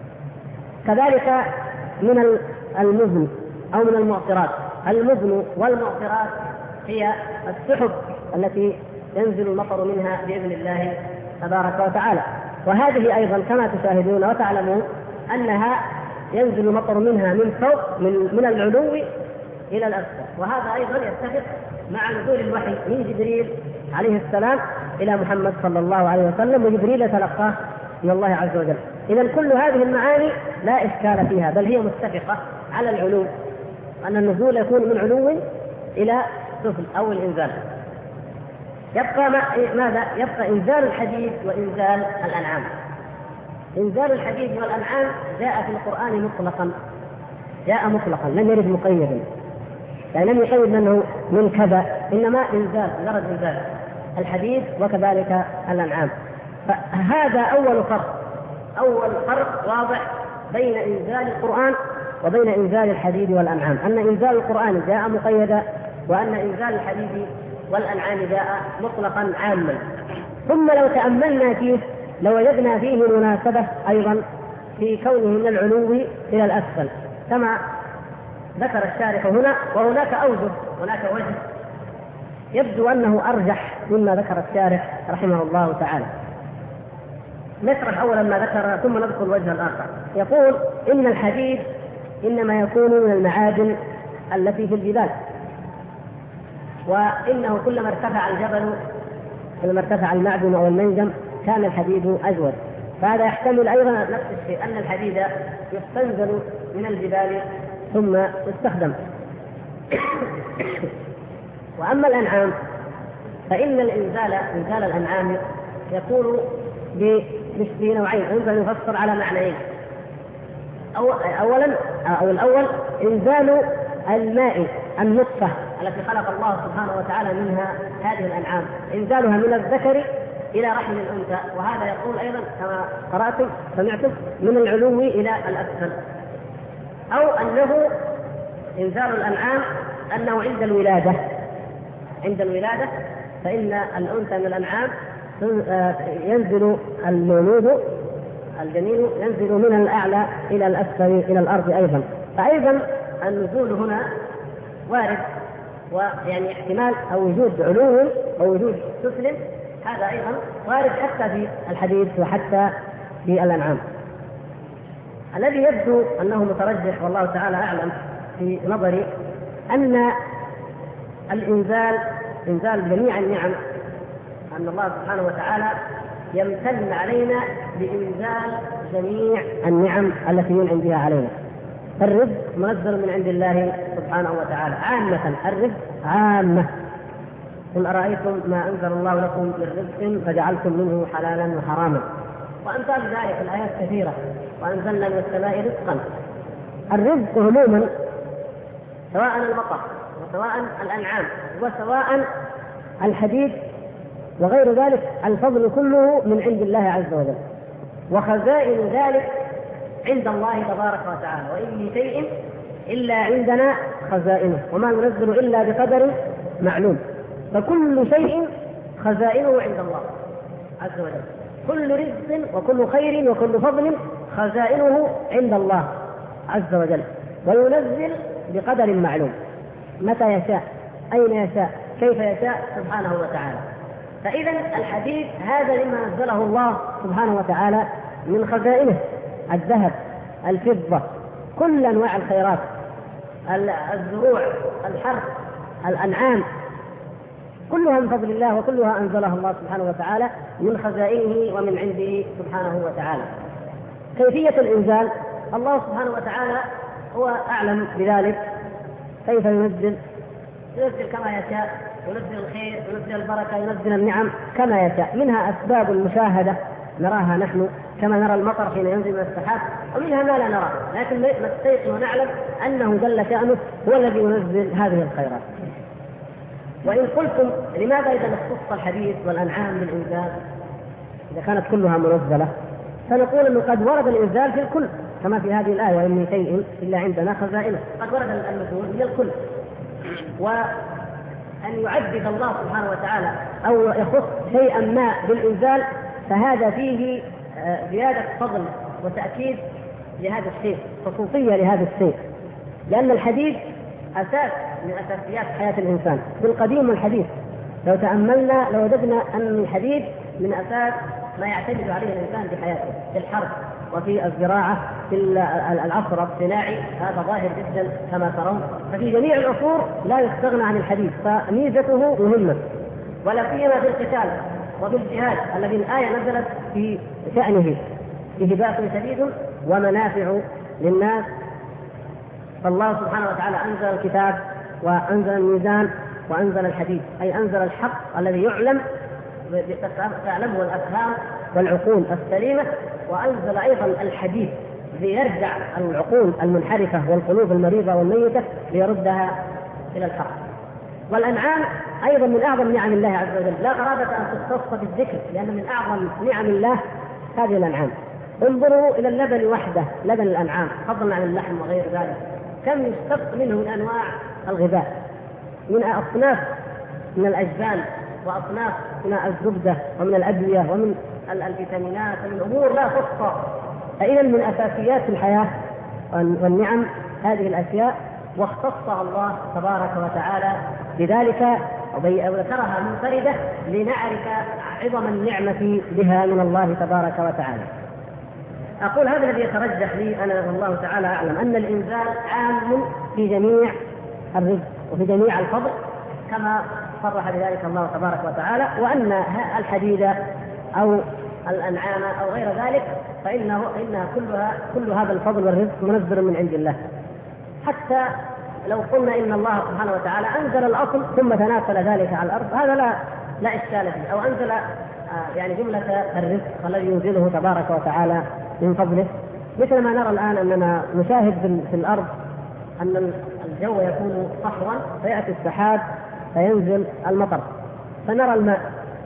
كذلك من المزن أو من المعصرات. المزن والمعصرات هي السحب التي ينزل المطر منها بإذن الله تبارك وتعالى، وهذه أيضا كما تشاهدون وتعلمون أنها ينزل المطر منها من فوق من العلو إلى الأسفل. وهذا أيضا يتفق مع نزول الوحي من جبريل عليه السلام إلى محمد صلى الله عليه وسلم، وجبريل يتلقاه من الله عز وجل. إذا كل هذه المعاني لا إشكال فيها، بل هي متفقة على العلو، أن النزول يكون من علو إلى سفل أو الإنزال. يبقى ماذا؟ يبقى إنزال الحديد وإنزال الأنعام. إنزال الحديد والأنعام جاء في القرآن مطلقا، جاء مطلقا لم يرد مقيدا، يعني لم يقيد أنه من كذا، إنما إنزال مجرد إنزال الحديد وكذلك الأنعام. فهذا أول فرق واضح بين إنزال القرآن وبين إنزال الحديد والأنعام، أن إنزال القرآن جاء مقيدا، وأن إنزال الحديد والأنعام جاء مطلقا عاما. ثم لو تأملنا فيه لوجدنا فيه مناسبة أيضا في كونه من العلو إلى الأسفل كما ذكر الشارح هنا، وهناك أوجه، هناك وجه يبدو أنه أرجح مما ذكر الشارح رحمه الله تعالى. نشرح أولا ما ذكر ثم ندخل الوجه الآخر. يقول إن الحديد إنما يكون من المعادن التي في الجبال، وإنه كلما ارتفع الجبل كلما ارتفع المعدن أو المنجم كان الحديد أجود. فهذا يحتمل أيضا نفس الشيء، أن الحديد يستنزل من الجبال ثم يستخدم. وأما الأنعام فإن إنزال الأنعام يكون بنوعين، يمكن أن يفسر على معنيين. الأول إنزال الماء النطفة التي خلق الله سبحانه وتعالى منها هذه الأنعام، إنزالها من الذكر إلى رحم الأنثى، وهذا يقول أيضا كما سمعتم من العلو إلى الأسفل. أو أنه إنزال الأنعام أنه عند الولادة فإن الأنثى من الأنعام ينزل المولود الجنين ينزل من الأعلى إلى الأسفل إلى الأرض أيضا. فأيضا النزول هنا وارد، ويعني احتمال أو وجود علو أو وجود سفل هذا أيضا وارد حتى في الحديث وحتى في الأنعام. الذي يبدو أنه مترجح والله تعالى أعلم في نظري أن إنزال جميع النعم، أن الله سبحانه وتعالى يمتن علينا بإنزال جميع النعم التي ينعم بها علينا. الرزق منزل من عند الله سبحانه وتعالى عامة، الرزق عامة. قل أرأيتم ما أنزل الله لكم من رزق فجعلتم منه حلالا وحراما، وأمثال ذلك الآيات كثيرة. وأنزلنا من السماء رزقا. الرزق عموما سواء المطر وسواء الأنعام وسواء الحديد وغير ذلك، الفضل كله من عند الله عز وجل، وخزائن ذلك عند الله تبارك وتعالى. وإن من شيء إلا عندنا خزائنه وما ننزل إلا بقدر معلوم. فكل شيء خزائنه عند الله عز وجل، كل رزق وكل خير وكل فضل خزائنه عند الله عز وجل، وينزل بقدر معلوم متى يشاء أين يشاء كيف يشاء سبحانه وتعالى. فإذا الحديد هذا مما نزله الله سبحانه وتعالى من خزائنه، الذهب الفضة كل أنواع الخيرات، الزروع الحرث الأنعام كلها من فضل الله، وكلها أنزلها الله سبحانه وتعالى من خزائنه ومن عنده سبحانه وتعالى. كيفية الإنزال الله سبحانه وتعالى هو أعلم بذلك، كيف ينزل كما يشاء، ينزل الخير ينزل البركة ينزل النعم كما يشاء. منها أسباب المشاهدة نراها نحن كما نرى المطر حين ينزل من السحاب، ومنها ما لا نرى، لكن نستيقن ونعلم أنه جل شأنه هو الذي ينزل هذه الخيرات. وإن قلتم لماذا إذا اختص الحديث والأنعام بالإنزال إذا كانت كلها منزلة، فنقول أنه قد ورد الإنزال في الكل كما في هذه الآية وإن من شيء إلا عندنا خزائنه، قد ورد النزول من الكل. وأن يعدد الله سبحانه وتعالى أو يخص شيئا ما بالإنزال فهذا فيه زيادة فضل وتأكيد لهذا الشيء، خصوصية لهذا الشيء، لأن الحديث أساس من أساسيات حياة الإنسان بالقديم والحديث. لو تأملنا لوجدنا أن الحديد من أساس ما يعتمد عليه الإنسان في حياته، في الحرث وفي الزراعة في العصر الصناعي، هذا ظاهر جدا كما ترون. ففي جميع العصور لا يستغنى عن الحديد، فميزته مهمة، ولا سيما في القتال وفي الجهاد الذي الآية نزلت في شأنه فيه بأس شديد ومنافع للناس. فالله سبحانه وتعالى أنزل الكتاب وأنزل الميزان وأنزل الحديد، أي أنزل الحق الذي يعلم تعلمه الأفهام والعقول السليمة، وأنزل أيضا الحديد ليرجع العقول المنحرفة والقلوب المريضة والميتة ليردها إلى الحق. والأنعام أيضا من أعظم نعم الله عز وجل، لا غرابة أن تختص بالذكر لأن من أعظم نعم الله هذه الأنعام. انظروا إلى اللبن وحده، لبن الأنعام فضلا عن اللحم وغير ذلك، كم يشتق منه من أنواع الغذاء، من أصناف من الأجبان وأصناف من الزبدة ومن الأدوية ومن الفيتامينات ومن أمور لا تحصى. فإذا من أساسيات الحياة والنعم هذه الأشياء، واختصها الله تبارك وتعالى بذلك وذكرها منفردة لنعرف عظم النعمة بها من الله تبارك وتعالى. أقول هذا الذي يترجح لي أنا والله تعالى أعلم أن الإنزال عام في جميع الرزق وفي جميع الفضل، كما صرح بذلك الله تبارك وتعالى، وأن الحديد أو الأنعام أو غير ذلك فإنها كل هذا الفضل والرزق منزل من عند الله. حتى لو قلنا إن الله سبحانه وتعالى أنزل الأصل ثم تناسل ذلك على الأرض، هذا لا إشكال فيه، أو أنزل يعني جملة الرزق الذي ينزله تبارك وتعالى من فضله، مثل ما نرى الآن أننا نشاهد في الأرض أن الجو يكون صحوا فيأتي السحاب فينزل المطر فنرى الماء،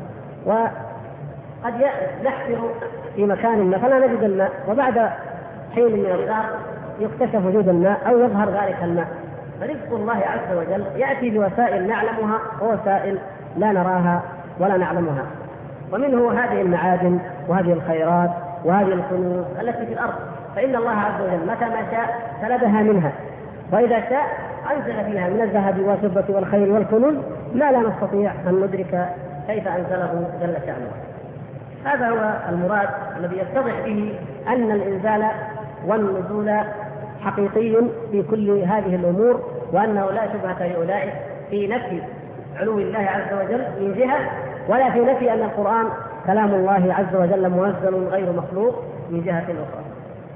وقد نحفر في مكان ما فلا نجد الماء، وبعد حين من الدهر يكتشف وجود الماء أو يظهر ذلك الماء. فرزق الله عز وجل يأتي بوسائل نعلمها ووسائل لا نراها ولا نعلمها، ومنه هذه المعادن وهذه الخيرات وهذه الكنوز التي في الأرض، فإن الله عز وجل متى ما شاء سلبها منها، وإذا شاء أنزل فيها من الذهب والفضة والخيل والكنوز ما لا نستطيع أن ندرك كيف أنزله جل شأنه. هذا هو المراد الذي يتضح به أن الإنزال والنزول حقيقي في كل هذه الأمور، وأنه لا شبهة لأولئك في نفي علو الله عز وجل من جهة، ولا في نفي أن القرآن كلام الله عز وجل منزل غير مخلوق من جهة أخرى.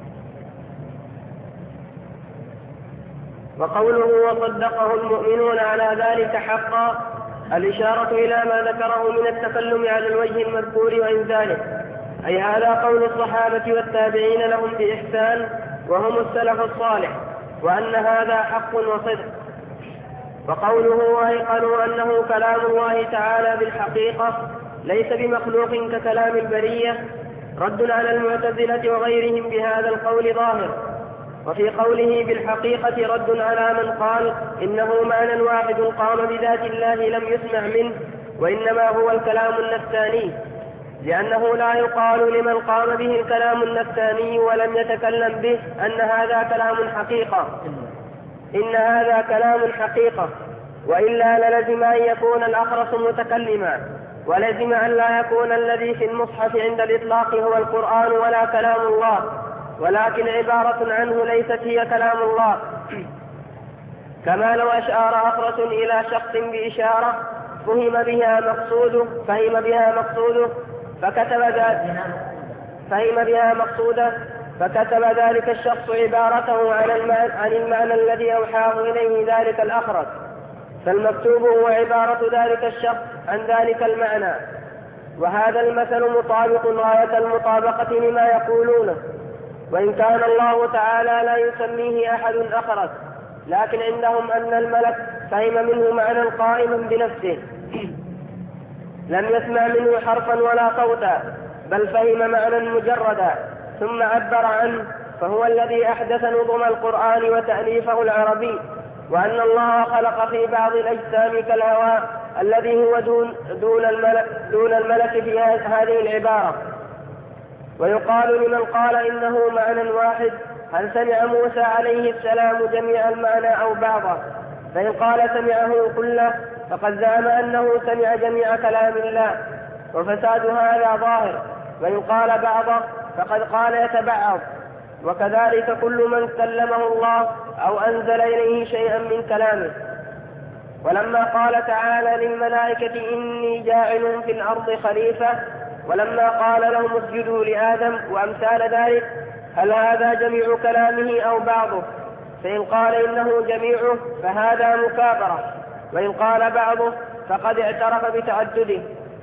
وقوله وصدقه المؤمنون على ذلك حقا الإشارة إلى ما ذكره من التكلم على الوجه المذكور وإنزاله، أي هذا قول الصحابة والتابعين لهم بإحسان وهم السلف الصالح، وأن هذا حق وصدق. وقوله وأيقنوا أنه كلام الله تعالى بالحقيقة ليس بمخلوق ككلام البرية رد على المعتزلة وغيرهم بهذا القول ظاهر. وفي قوله بالحقيقة رد على من قال إنه معنى واحد قام بذات الله لم يسمع منه، وإنما هو الكلام النفساني، لأنه لا يقال لمن قام به الكلام النفساني ولم يتكلم به أن هذا كلام حقيقة، إن هذا كلام حقيقة، وإلا للزم أن يكون الأخرس متكلما، ولزم أن لا يكون الذي في المصحف عند الإطلاق هو القرآن ولا كلام الله، ولكن عبارة عنه ليست هي كلام الله. كما لو أشار أخرس إلى شخص بإشارة فهم بها مقصوده فكتب ذلك الشخص عبارته عن المعنى الذي أوحاه إليه ذلك الأخرس، فالمكتوب هو عبارة ذلك الشخص عن ذلك المعنى. وهذا المثل مطابق غاية المطابقة لما يقولونه، وإن كان الله تعالى لا يسميه أحد أخرس، لكن عندهم أن الملك فهم منه معنى قائما بنفسه لم يسمع منه حرفا ولا صوتا، بل فهم معنى مجردا ثم عبر عنه، فهو الذي أحدث نظم القرآن وتأليفه العربي. وأن الله خلق في بعض الأجسام كالهواء الذي هو دون الملك في هذه العبارة. ويقال لمن قال إنه معنى واحد هل سمع موسى عليه السلام جميع المعنى أو بعضه؟ فإن قال سمعه كله فقد زعم أنه سمع جميع كلام الله، وفساد هذا ظاهر. وإن قال بعضه فقد قال يتبعض. وكذلك كل من كلمه الله أو أنزل إليه شيئا من كلامه. ولما قال تعالى للملائكة إني جاعل في الأرض خليفة، ولما قال لهم اسجدوا لآدم وأمثال ذلك، هل هذا جميع كلامه أو بعضه؟ فإن قال إنه جميعه فهذا مكابرة، وإن قال بعضه فقد اعترف بتعدده.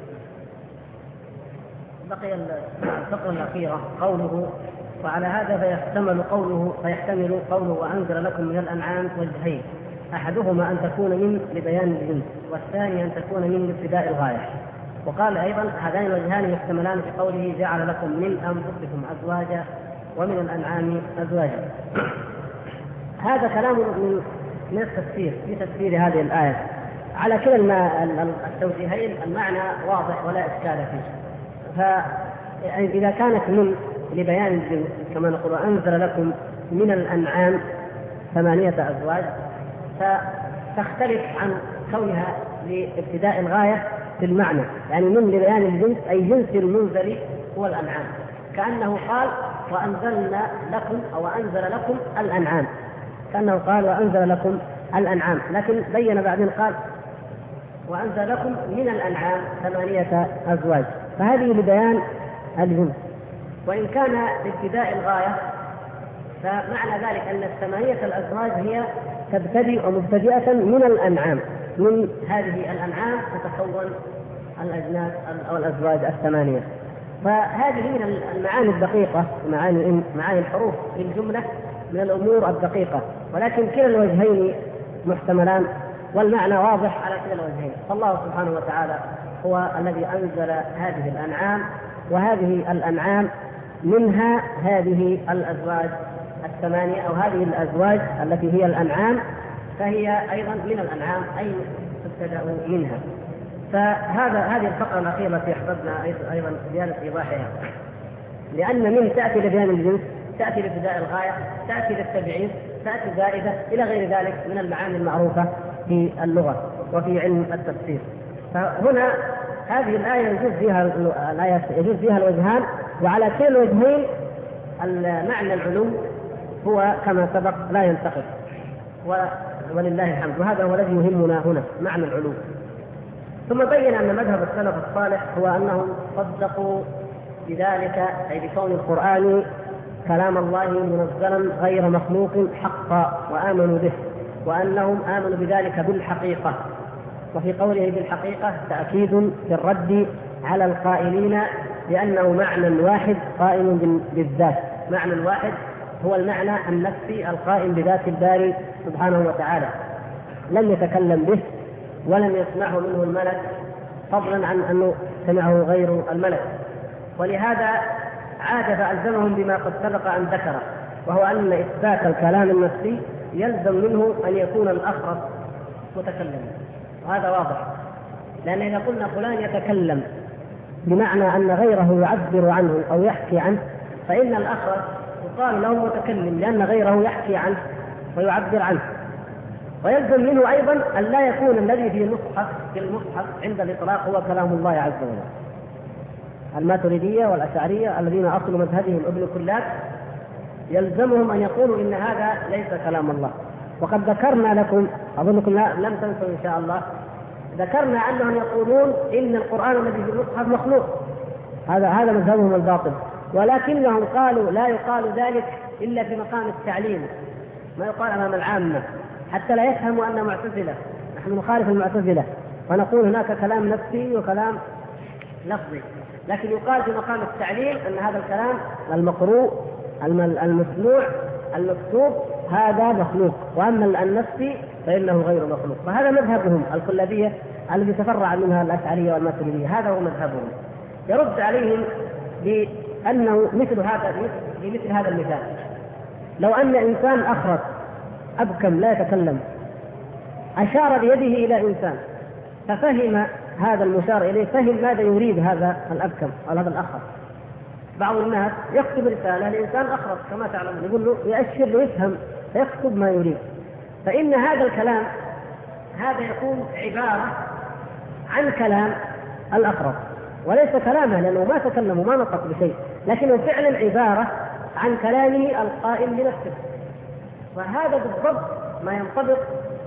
بقي الفقرة الأخيرة قوله وعلى هذا فيحتمل قوله وأنزل لكم من الأنعام وجهين، أحدهما أن تكون من لبيان الجنس، والثاني أن تكون من لابتداء الغاية. وقال أيضا هذان الوجهان يحتملان في قوله جعل لكم من أنفسكم أزواجا ومن الأنعام أزواجا. هذا كلام من التفسير في تفسير هذه الآية على كلا التوجيهين، المعنى واضح ولا إشكال فيه. فإذا كانت من لبيان الجنس كما نقول أنزل لكم من الأنعام 8 أزواج، فتختلف عن كونها لابتداء الغاية في المعنى، يعني من لبيان الجنس أي جنس المنزل هو الأنعام، كأنه قال وأنزلنا لكم أو أنزل لكم الأنعام، كأنه قال وأنزل لكم الأنعام، لكن بين بعدين قال وأنزل لكم من الأنعام 8 أزواج، فهذه لبيان الجنس. وإن كان لابتداء الغاية فمعنى ذلك أن 8 الأزواج هي تبتدئ ومبتدئة من الأنعام، من هذه الأنعام تتكون الأجناس أو الأزواج 8. فهذه من المعاني الدقيقة، معاني الحروف في الجملة من الأمور الدقيقة، ولكن كلا الوجهين محتملان والمعنى واضح على كلا الوجهين. فالله سبحانه وتعالى هو الذي أنزل هذه الأنعام، وهذه الأنعام منها هذه الأزواج 8 أو هذه الأزواج التي هي الأنعام، فهي أيضا من الأنعام أي تبتدأ منها. هذه الفقرة الأخيرة التي أحببنا أيضا زيادة إيضاحها، لأن من تأتي لبيان الجنس، تأتي لابتداء الغاية، تأتي للتبعيض، تأتي زائدة إلى غير ذلك من المعاني المعروفة في اللغة وفي علم التفسير. فهنا هذه الآية يجوز فيها الوجهان، وعلى كلا الوجهين المعنى العلو هو كما سبق لا ينتقد، ولله الحمد. وهذا هو الذي يهمنا هنا، معنى العلو. ثم بين أن مذهب السلف الصالح هو أنهم صدقوا بذلك، أي بكون القرآن كلام الله منزلا غير مخلوق حقا، وآمنوا به، وأنهم آمنوا بذلك بالحقيقة. وفي قوله بالحقيقة تأكيد بالرد على القائلين بأنه معنى واحد قائم بالذات. معنى واحد هو المعنى النفسي القائم بذات الباري سبحانه وتعالى، لم يتكلم به ولم يسمعه منه الملك، فضلا عن أنه سمعه غير الملك. ولهذا عاد فألزمهم بما قد سبق أن ذكره، وهو أن إثبات الكلام النفسي يلزم منه أن يكون الأخرس متكلما، وهذا واضح. لأن إذا قلنا فلان يتكلم بمعنى أن غيره يعبر عنه أو يحكي عنه، فإن الأخرس يقال له متكلم لأن غيره يحكي عنه ويعبر عنه. ويلزم منه أيضا أن لا يكون الذي في المصحف عند الإطلاق هو كلام الله عز وجل. الماتريدية والأشعرية الذين أصل مذهبهم ابن كلاب يلزمهم أن يقولوا إن هذا ليس كلام الله. وقد ذكرنا لكم، أظنكم لم تنسوا إن شاء الله، ذكرنا أنهم يقولون إن القرآن الذي في المصحف مخلوق، هذا مذهبهم الباطل. ولكنهم قالوا لا يقال ذلك إلا في مقام التعليم، ما يقال أمام العامة، حتى لا يفهموا أن معتزلة، نحن نخالف المعتزلة ونقول هناك كلام نفسي وكلام لفظي، لكن يقال في مقام التعليل أن هذا الكلام المقروء المسموع المكتوب هذا مخلوق، وأما النفسي فإنه غير مخلوق. فهذا مذهبهم الكلابية الذي تفرع منها الأشعرية والماتريدية، هذا هو مذهبهم. يرد عليهم بأنه مثل هذا المثال، لو أن إنسان أخرس أبكم لا يتكلم أشار بيده إلى إنسان ففهم هذا المشار إليه، فهم ماذا يريد هذا الأبكم أو هذا الأخرس. بعض الناس يكتب رسالة لإنسان أخرس كما تعلمون، يقول له يأشر له يفهم فيكتب ما يريد، فإن هذا الكلام هذا يكون عبارة عن كلام الأخرس وليس كلامه، لأنه ما تكلم وما نطق بشيء، لكنه فعلا عبارة عن كلامه القائم بنفسه. وهذا بالضبط ما ينطبق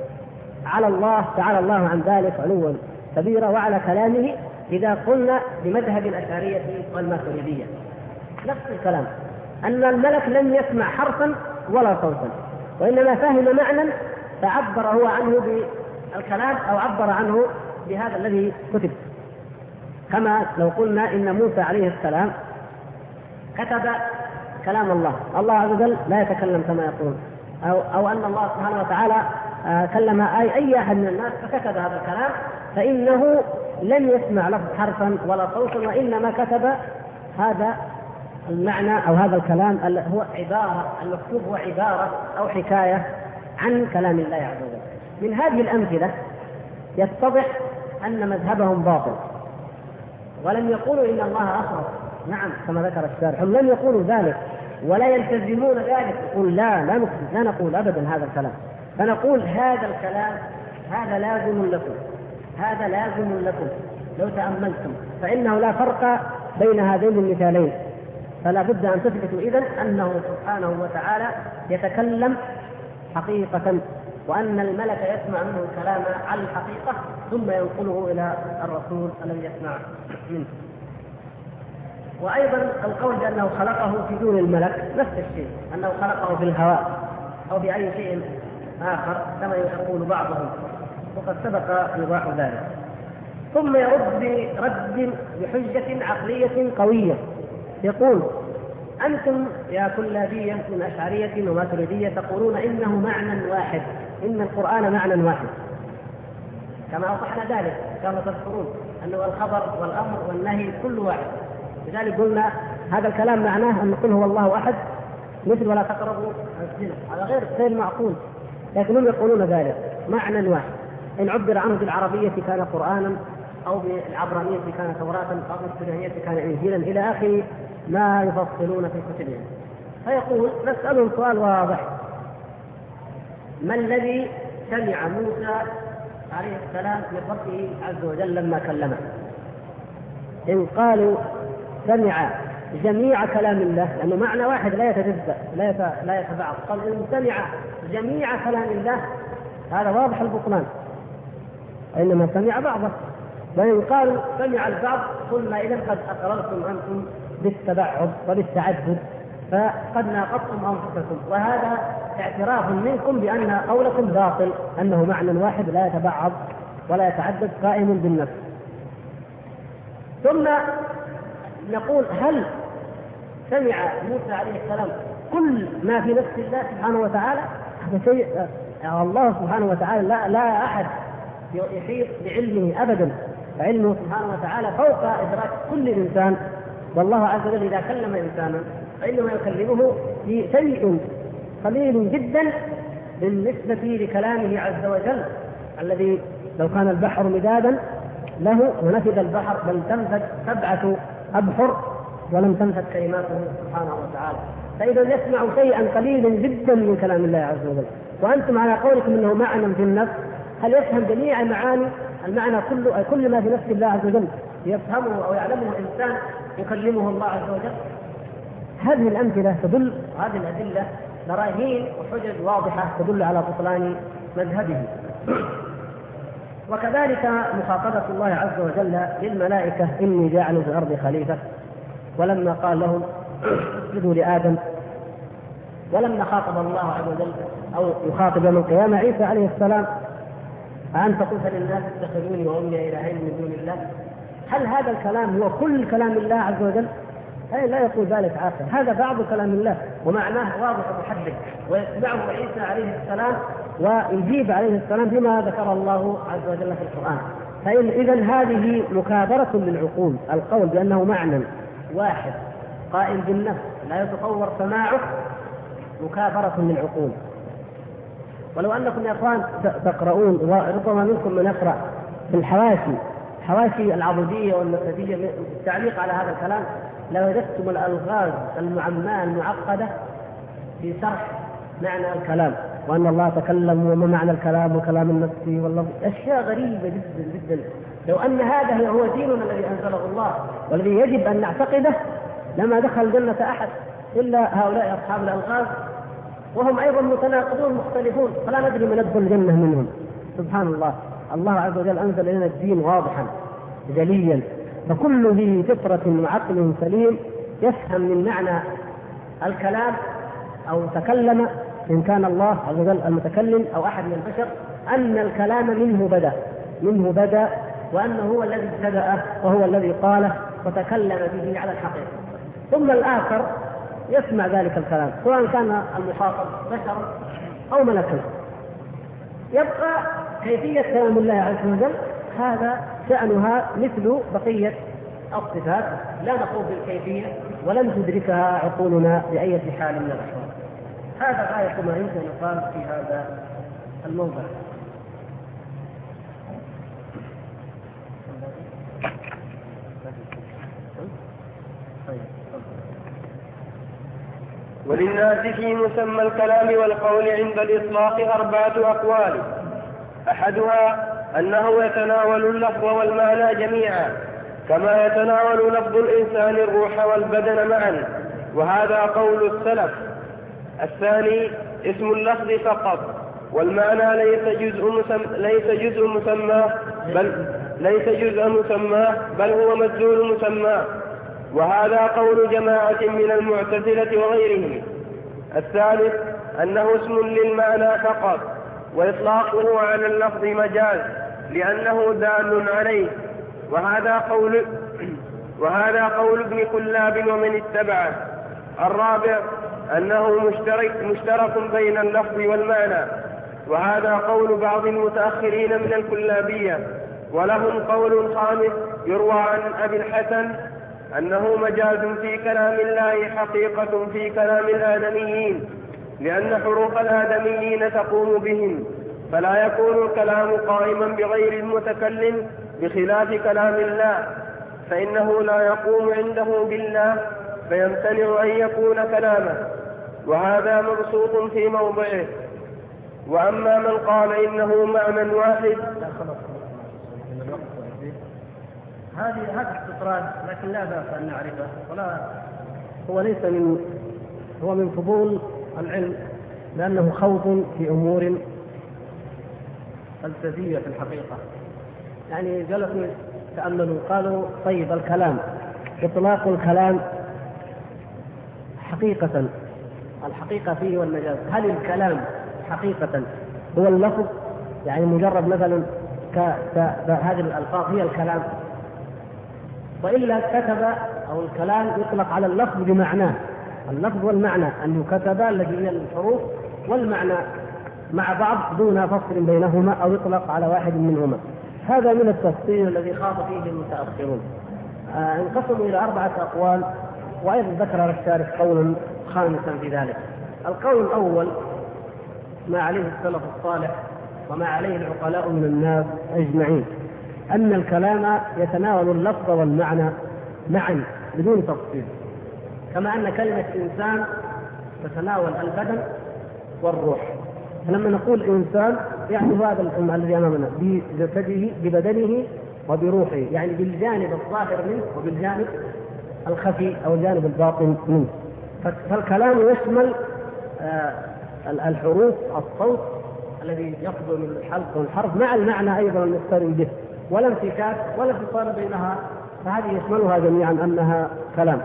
على الله تعالى الله عن ذلك علوا كبيرا وعلى كلامه إذا قلنا بمذهب الأشعرية والماتريدية. نفس الكلام، أن الملك لم يسمع حرفا ولا صوتا، وإنما فهم معنى فعبر هو عنه بالكلام أو عبر عنه بهذا الذي كتب. كما لو قلنا إن موسى عليه السلام كتب كلام الله عز وجل لا يتكلم كما يقول، أو أن الله سبحانه وتعالى كلم أي أحد من الناس فكتب هذا الكلام، فإنه لم يسمع له حرفا ولا صوتا، وإنما كتب هذا المعنى أو هذا الكلام هو عبارة، المكتوب هو عبارة أو حكاية عن كلام الله عز وجل. من هذه الأمثلة يتضح أن مذهبهم باطل، ولم يقولوا إن الله أخرس، نعم كما ذكر الشارح، هم لم يقولوا ذلك ولا يلتزمون ذلك، يقول لا نقول أبدا هذا الكلام، فنقول هذا الكلام هذا لازم لكم لو تأملتم، فإنه لا فرق بين هذين المثالين، فلا بد أن تثبتوا إذن أنه سبحانه وتعالى يتكلم حقيقة وأن الملك يسمع منه الكلام على الحقيقة ثم ينقله إلى الرسول الذي يسمع منه. وأيضا القول بأنه خلقه في دون الملك نفس الشيء، أنه خلقه في الهواء أو بأي شيء آخر كما يقول بعضهم، وقد سبق إيضاح ذلك. ثم يرد برد بحجة عقلية قوية، يقول: أنتم يا كلابية من أشعرية وماتريدية تقولون إنه معنى واحد، إن القرآن معنى واحد، كما أوضحنا ذلك كما تذكرون أنه الخبر والأمر والنهي كل واحد. لذلك قلنا هذا الكلام معناه أن نقول هو الله أحد، مثل ولا تقربوا الزنا، هذا غير معقول، لكنهم يقولون ذلك معنى واحد. إن عبر عنه بالعربية كان قرآنا، أو بالعبرانية كان توراة، أو بالسريانية كان إنجيلا، إلى آخر ما يفصلون في كتبهم. فيقول: نسألهم سؤال واضح: ما الذي سمع موسى عليه السلام من ربه عز وجل لما كلمه؟ إن قالوا سمع جميع كلام الله، لأنه معنى واحد لا يتجزأ لا يتبعض، قال إن سمع جميع كلام الله هذا واضح البطلان، إنما سمع بعضه. وإن قالوا سمع البعض قلنا إذا قد أقررتم أنتم بالتبعض وبالتعدد، فقد ناقضتم أنفسكم، وهذا اعتراف منكم بأن قولكم باطل، أنه معنى واحد لا يتبعض ولا يتعدد قائم بالنفس. ثم نقول: هل سمع موسى عليه السلام كل ما في نفس الله سبحانه وتعالى؟ هذا شيء الله سبحانه وتعالى لا أحد يحيط بعلمه أبدا، فعلمه سبحانه وتعالى فوق إدراك كل إنسان. والله عز وجل إذا كلم إنسانا فإنما يكلمه في شيء قليل جدا بالنسبة لكلامه عز وجل، الذي لو كان البحر مدادا له ونفذ البحر لم تنفد 7 أبحر ولم تنفد كلماته سبحانه وتعالى. فإذا يسمع شيئا قليلا جدا من كلام الله عز وجل، وأنتم على قولكم أنه معنى في النفس، هل يفهم جميع معاني المعنى كل ما في نفس الله عز وجل يفهمه أو يعلمه إنسان يكلمه الله عز وجل؟ هذه الأمثلة تدل، هذه الأدلة براهين وحجج واضحة تدل على بطلان مذهبه. وكذلك مخاطبة الله عز وجل للملائكة: إني جاعل في الأرض خليفة، ولما قال لهم اسجدوا لآدم، ولما خاطب الله عز وجل أو يخاطب يوم القيامة عيسى عليه السلام: أنت قلت للناس اتخذوني وأمي إلهين من دون الله. هل هذا الكلام هو كل كلام الله عز وجل؟ لا يقول ذلك عاقل، هذا بعض كلام الله ومعناه واضح ومحدد، ويتبعه عيسى عليه السلام ويجيب عليه السلام بما ذكر الله عز وجل في القرآن. فإذا هذه مكابرة للعقول، القول بأنه معنى واحد قائم بالنفس لا يتصور سماعه مكابرة للعقول. ولو أنكم يا أخوان تقرؤون، وربما منكم من يقرأ في حواشي العضدية والنسبية التعليق على هذا الكلام، لوجدتم الألغاز المعماة المعقدة في شرح معنى الكلام، وأن الله تكلم وما معنى الكلام وكلام النفس واللفظ، أشياء غريبة جدا جدا. لو أن هذا هو ديننا الذي أنزله الله والذي يجب أن نعتقده لما دخل الجنة أحد إلا هؤلاء أصحاب الألغاز، وهم أيضا متناقضون مختلفون، فلا ندري من يدخل الجنة منهم. سبحان الله، الله عز وجل أنزل لنا الدين واضحا جليا، فكل ذي فطرة وعقل سليم يفهم من معنى الكلام أو تكلم، إن كان الله عز وجل المتكلم أو أحد من البشر، أن الكلام منه بدأ وأنه هو الذي ابتدأه وهو الذي قاله وتكلم به على الحقيقة. ثم الآخر يسمع ذلك الكلام سواء كان المخاطب بشر أو ملكا. يبقى كيفية كلام الله عز وجل هذا شأنها مثل بقية الصفات، لا نقول بالكيفية ولن تدركها عقولنا بأي حال من الأحوال. هذا غاية ما يمكن أن يقال في هذا الموضع. وللناس في مسمى الكلام والقول عند الإطلاق 4 أقوال: أحدها أنه يتناول اللفظ والمعنى جميعا، كما يتناول لفظ الإنسان الروح والبدن معا، وهذا قول السلف. الثاني اسم اللفظ فقط، والمعنى ليس جزء مسماه بل هو مدلول مسماه، وهذا قول جماعة من المعتزلة وغيرهم. الثالث أنه اسم للمعنى فقط، وإطلاقه على اللفظ مجاز لأنه دال عليه، وهذا قول ابن كلاب ومن اتبعه. الرابع أنه مشترك بين اللفظ والمعنى، وهذا قول بعض المتأخرين من الكلابية. ولهم قول خامس يروى عن أبي الحسن أنه مجاز في كلام الله حقيقة في كلام الآدميين، لأن حروف الآدميين تقوم بهم، فلا يكون الكلام قائما بغير المتكلم بخلاف كلام الله، فإنه لا يقوم عنده بالله فيمتنع أن يكون كلامه، وهذا مبسوط في موضعه. وأما من قال إنه معنى واحد، هذا استطراد، لكن لا بأس أن نعرفه، ولا هو من فضول العلم، لأنه خوض في أمور فلسفية في الحقيقة. يعني جلسوا تأملوا قالوا طيب الكلام، إطلاق الكلام حقيقة، الحقيقة فيه والمجاز، هل الكلام حقيقة هو اللفظ؟ يعني مجرد مثلا هذه الألفاظ هي الكلام، وإلا كتب أو الكلام يطلق على اللفظ بمعناه، اللفظ والمعنى أن يكتب الذي هي الحروف والمعنى مع بعض دون فصل بينهما أو يطلق على واحد منهما. هذا من التفصيل الذي خاض فيه المتأخرون. انقسموا إلى 4 أقوال، وأيضا ذكر الشارح قولا خامسا في ذلك. القول الأول ما عليه السلف الصالح وما عليه العقلاء من الناس أجمعين، أن الكلام يتناول اللفظ والمعنى معا بدون تفصيل، كما أن كلمة إنسان تتناول البدن والروح. فلما نقول إنسان يعني هذا الذي أمامنا بجسده ببدنه وبروحه، يعني بالجانب الظاهر منه وبالجانب الخفي أو الجانب الباطن منه. فالكلام يشمل الحروف، الصوت الذي يصدر من الحلق والحرف مع المعنى أيضا المقترن به، ولا انفكاك ولا انفصال بينها، فهذه يشملها جميعا أنها كلام.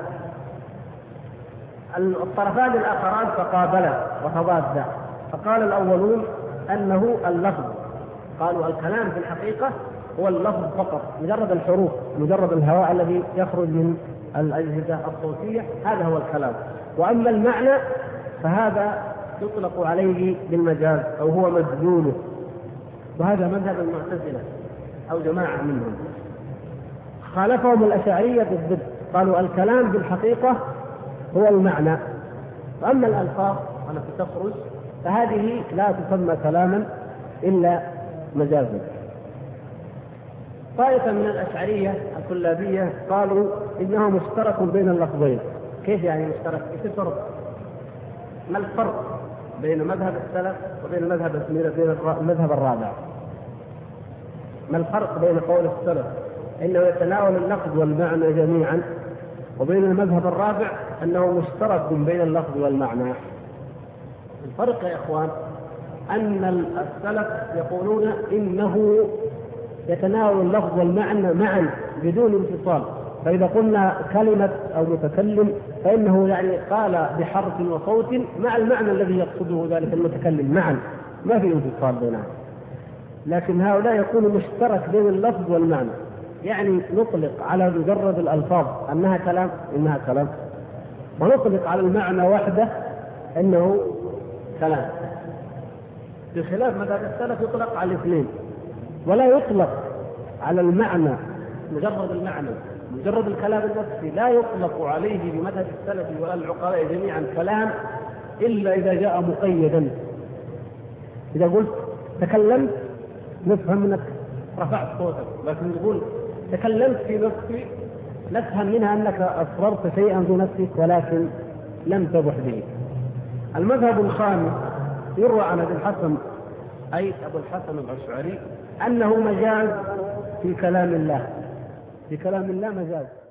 الطرفان الآخران تقابلا وتضادا، فقال الأولون أنه اللفظ، قالوا الكلام في الحقيقة هو اللفظ فقط، مجرد الحروف، مجرد الهواء الذي يخرج من الأجهزة الصوتية، هذا هو الكلام. وأما المعنى فهذا يطلق عليه بالمجاز أو هو مدلوله، وهذا مذهب المعتزلة أو جماعة منهم. خالفهم الأشاعرية بالضد، قالوا الكلام بالحقيقة هو المعنى، وأما الألفاظ التي تخرج فهذه لا تسمى كلاما إلا مجازا. طائفة من الأشعرية الكلابية قالوا إنه مشترك بين اللفظين. كيف يعني مشترك؟ إيش الفرق؟ ما الفرق بين مذهب السلف وبين المذهب الرابع؟ ما الفرق بين قول السلف إنه يتناول اللفظ والمعنى جميعا، وبين المذهب الرابع أنه مشترك بين اللفظ والمعنى؟ الفرق يا إخوان أن السلف يقولون إنه يتناول اللفظ والمعنى معا بدون انفصال، فإذا قلنا كلمة أو متكلم فإنه يعني قال بحرف وصوت مع المعنى الذي يقصده ذلك المتكلم معا، ما في انفصال بينهم. لكن هؤلاء يكون مشترك بين اللفظ والمعنى، يعني نطلق على مجرد الألفاظ أنها كلام إنها كلام، ونطلق على المعنى وحده أنه كلام، بخلاف مذهب السلف يطلق على الاثنين، ولا يطلق على المعنى مجرد المعنى، مجرد الكلام النفسي لا يطلق عليه بمذهب السلف ولا العقلاء جميعا كلام إلا إذا جاء مقيدا. إذا قلت تكلمت نفهم منك رفعت صوتك، لكن تقول تكلمت في نفسي نفهم منها أنك أصررت شيئا في نفسك ولكن لم تبح به. المذهب الخامس يروى عن أبي الحسن أي أبو الحسن الأشعري أنه مجاز في كلام الله، في كلام الله مجاز.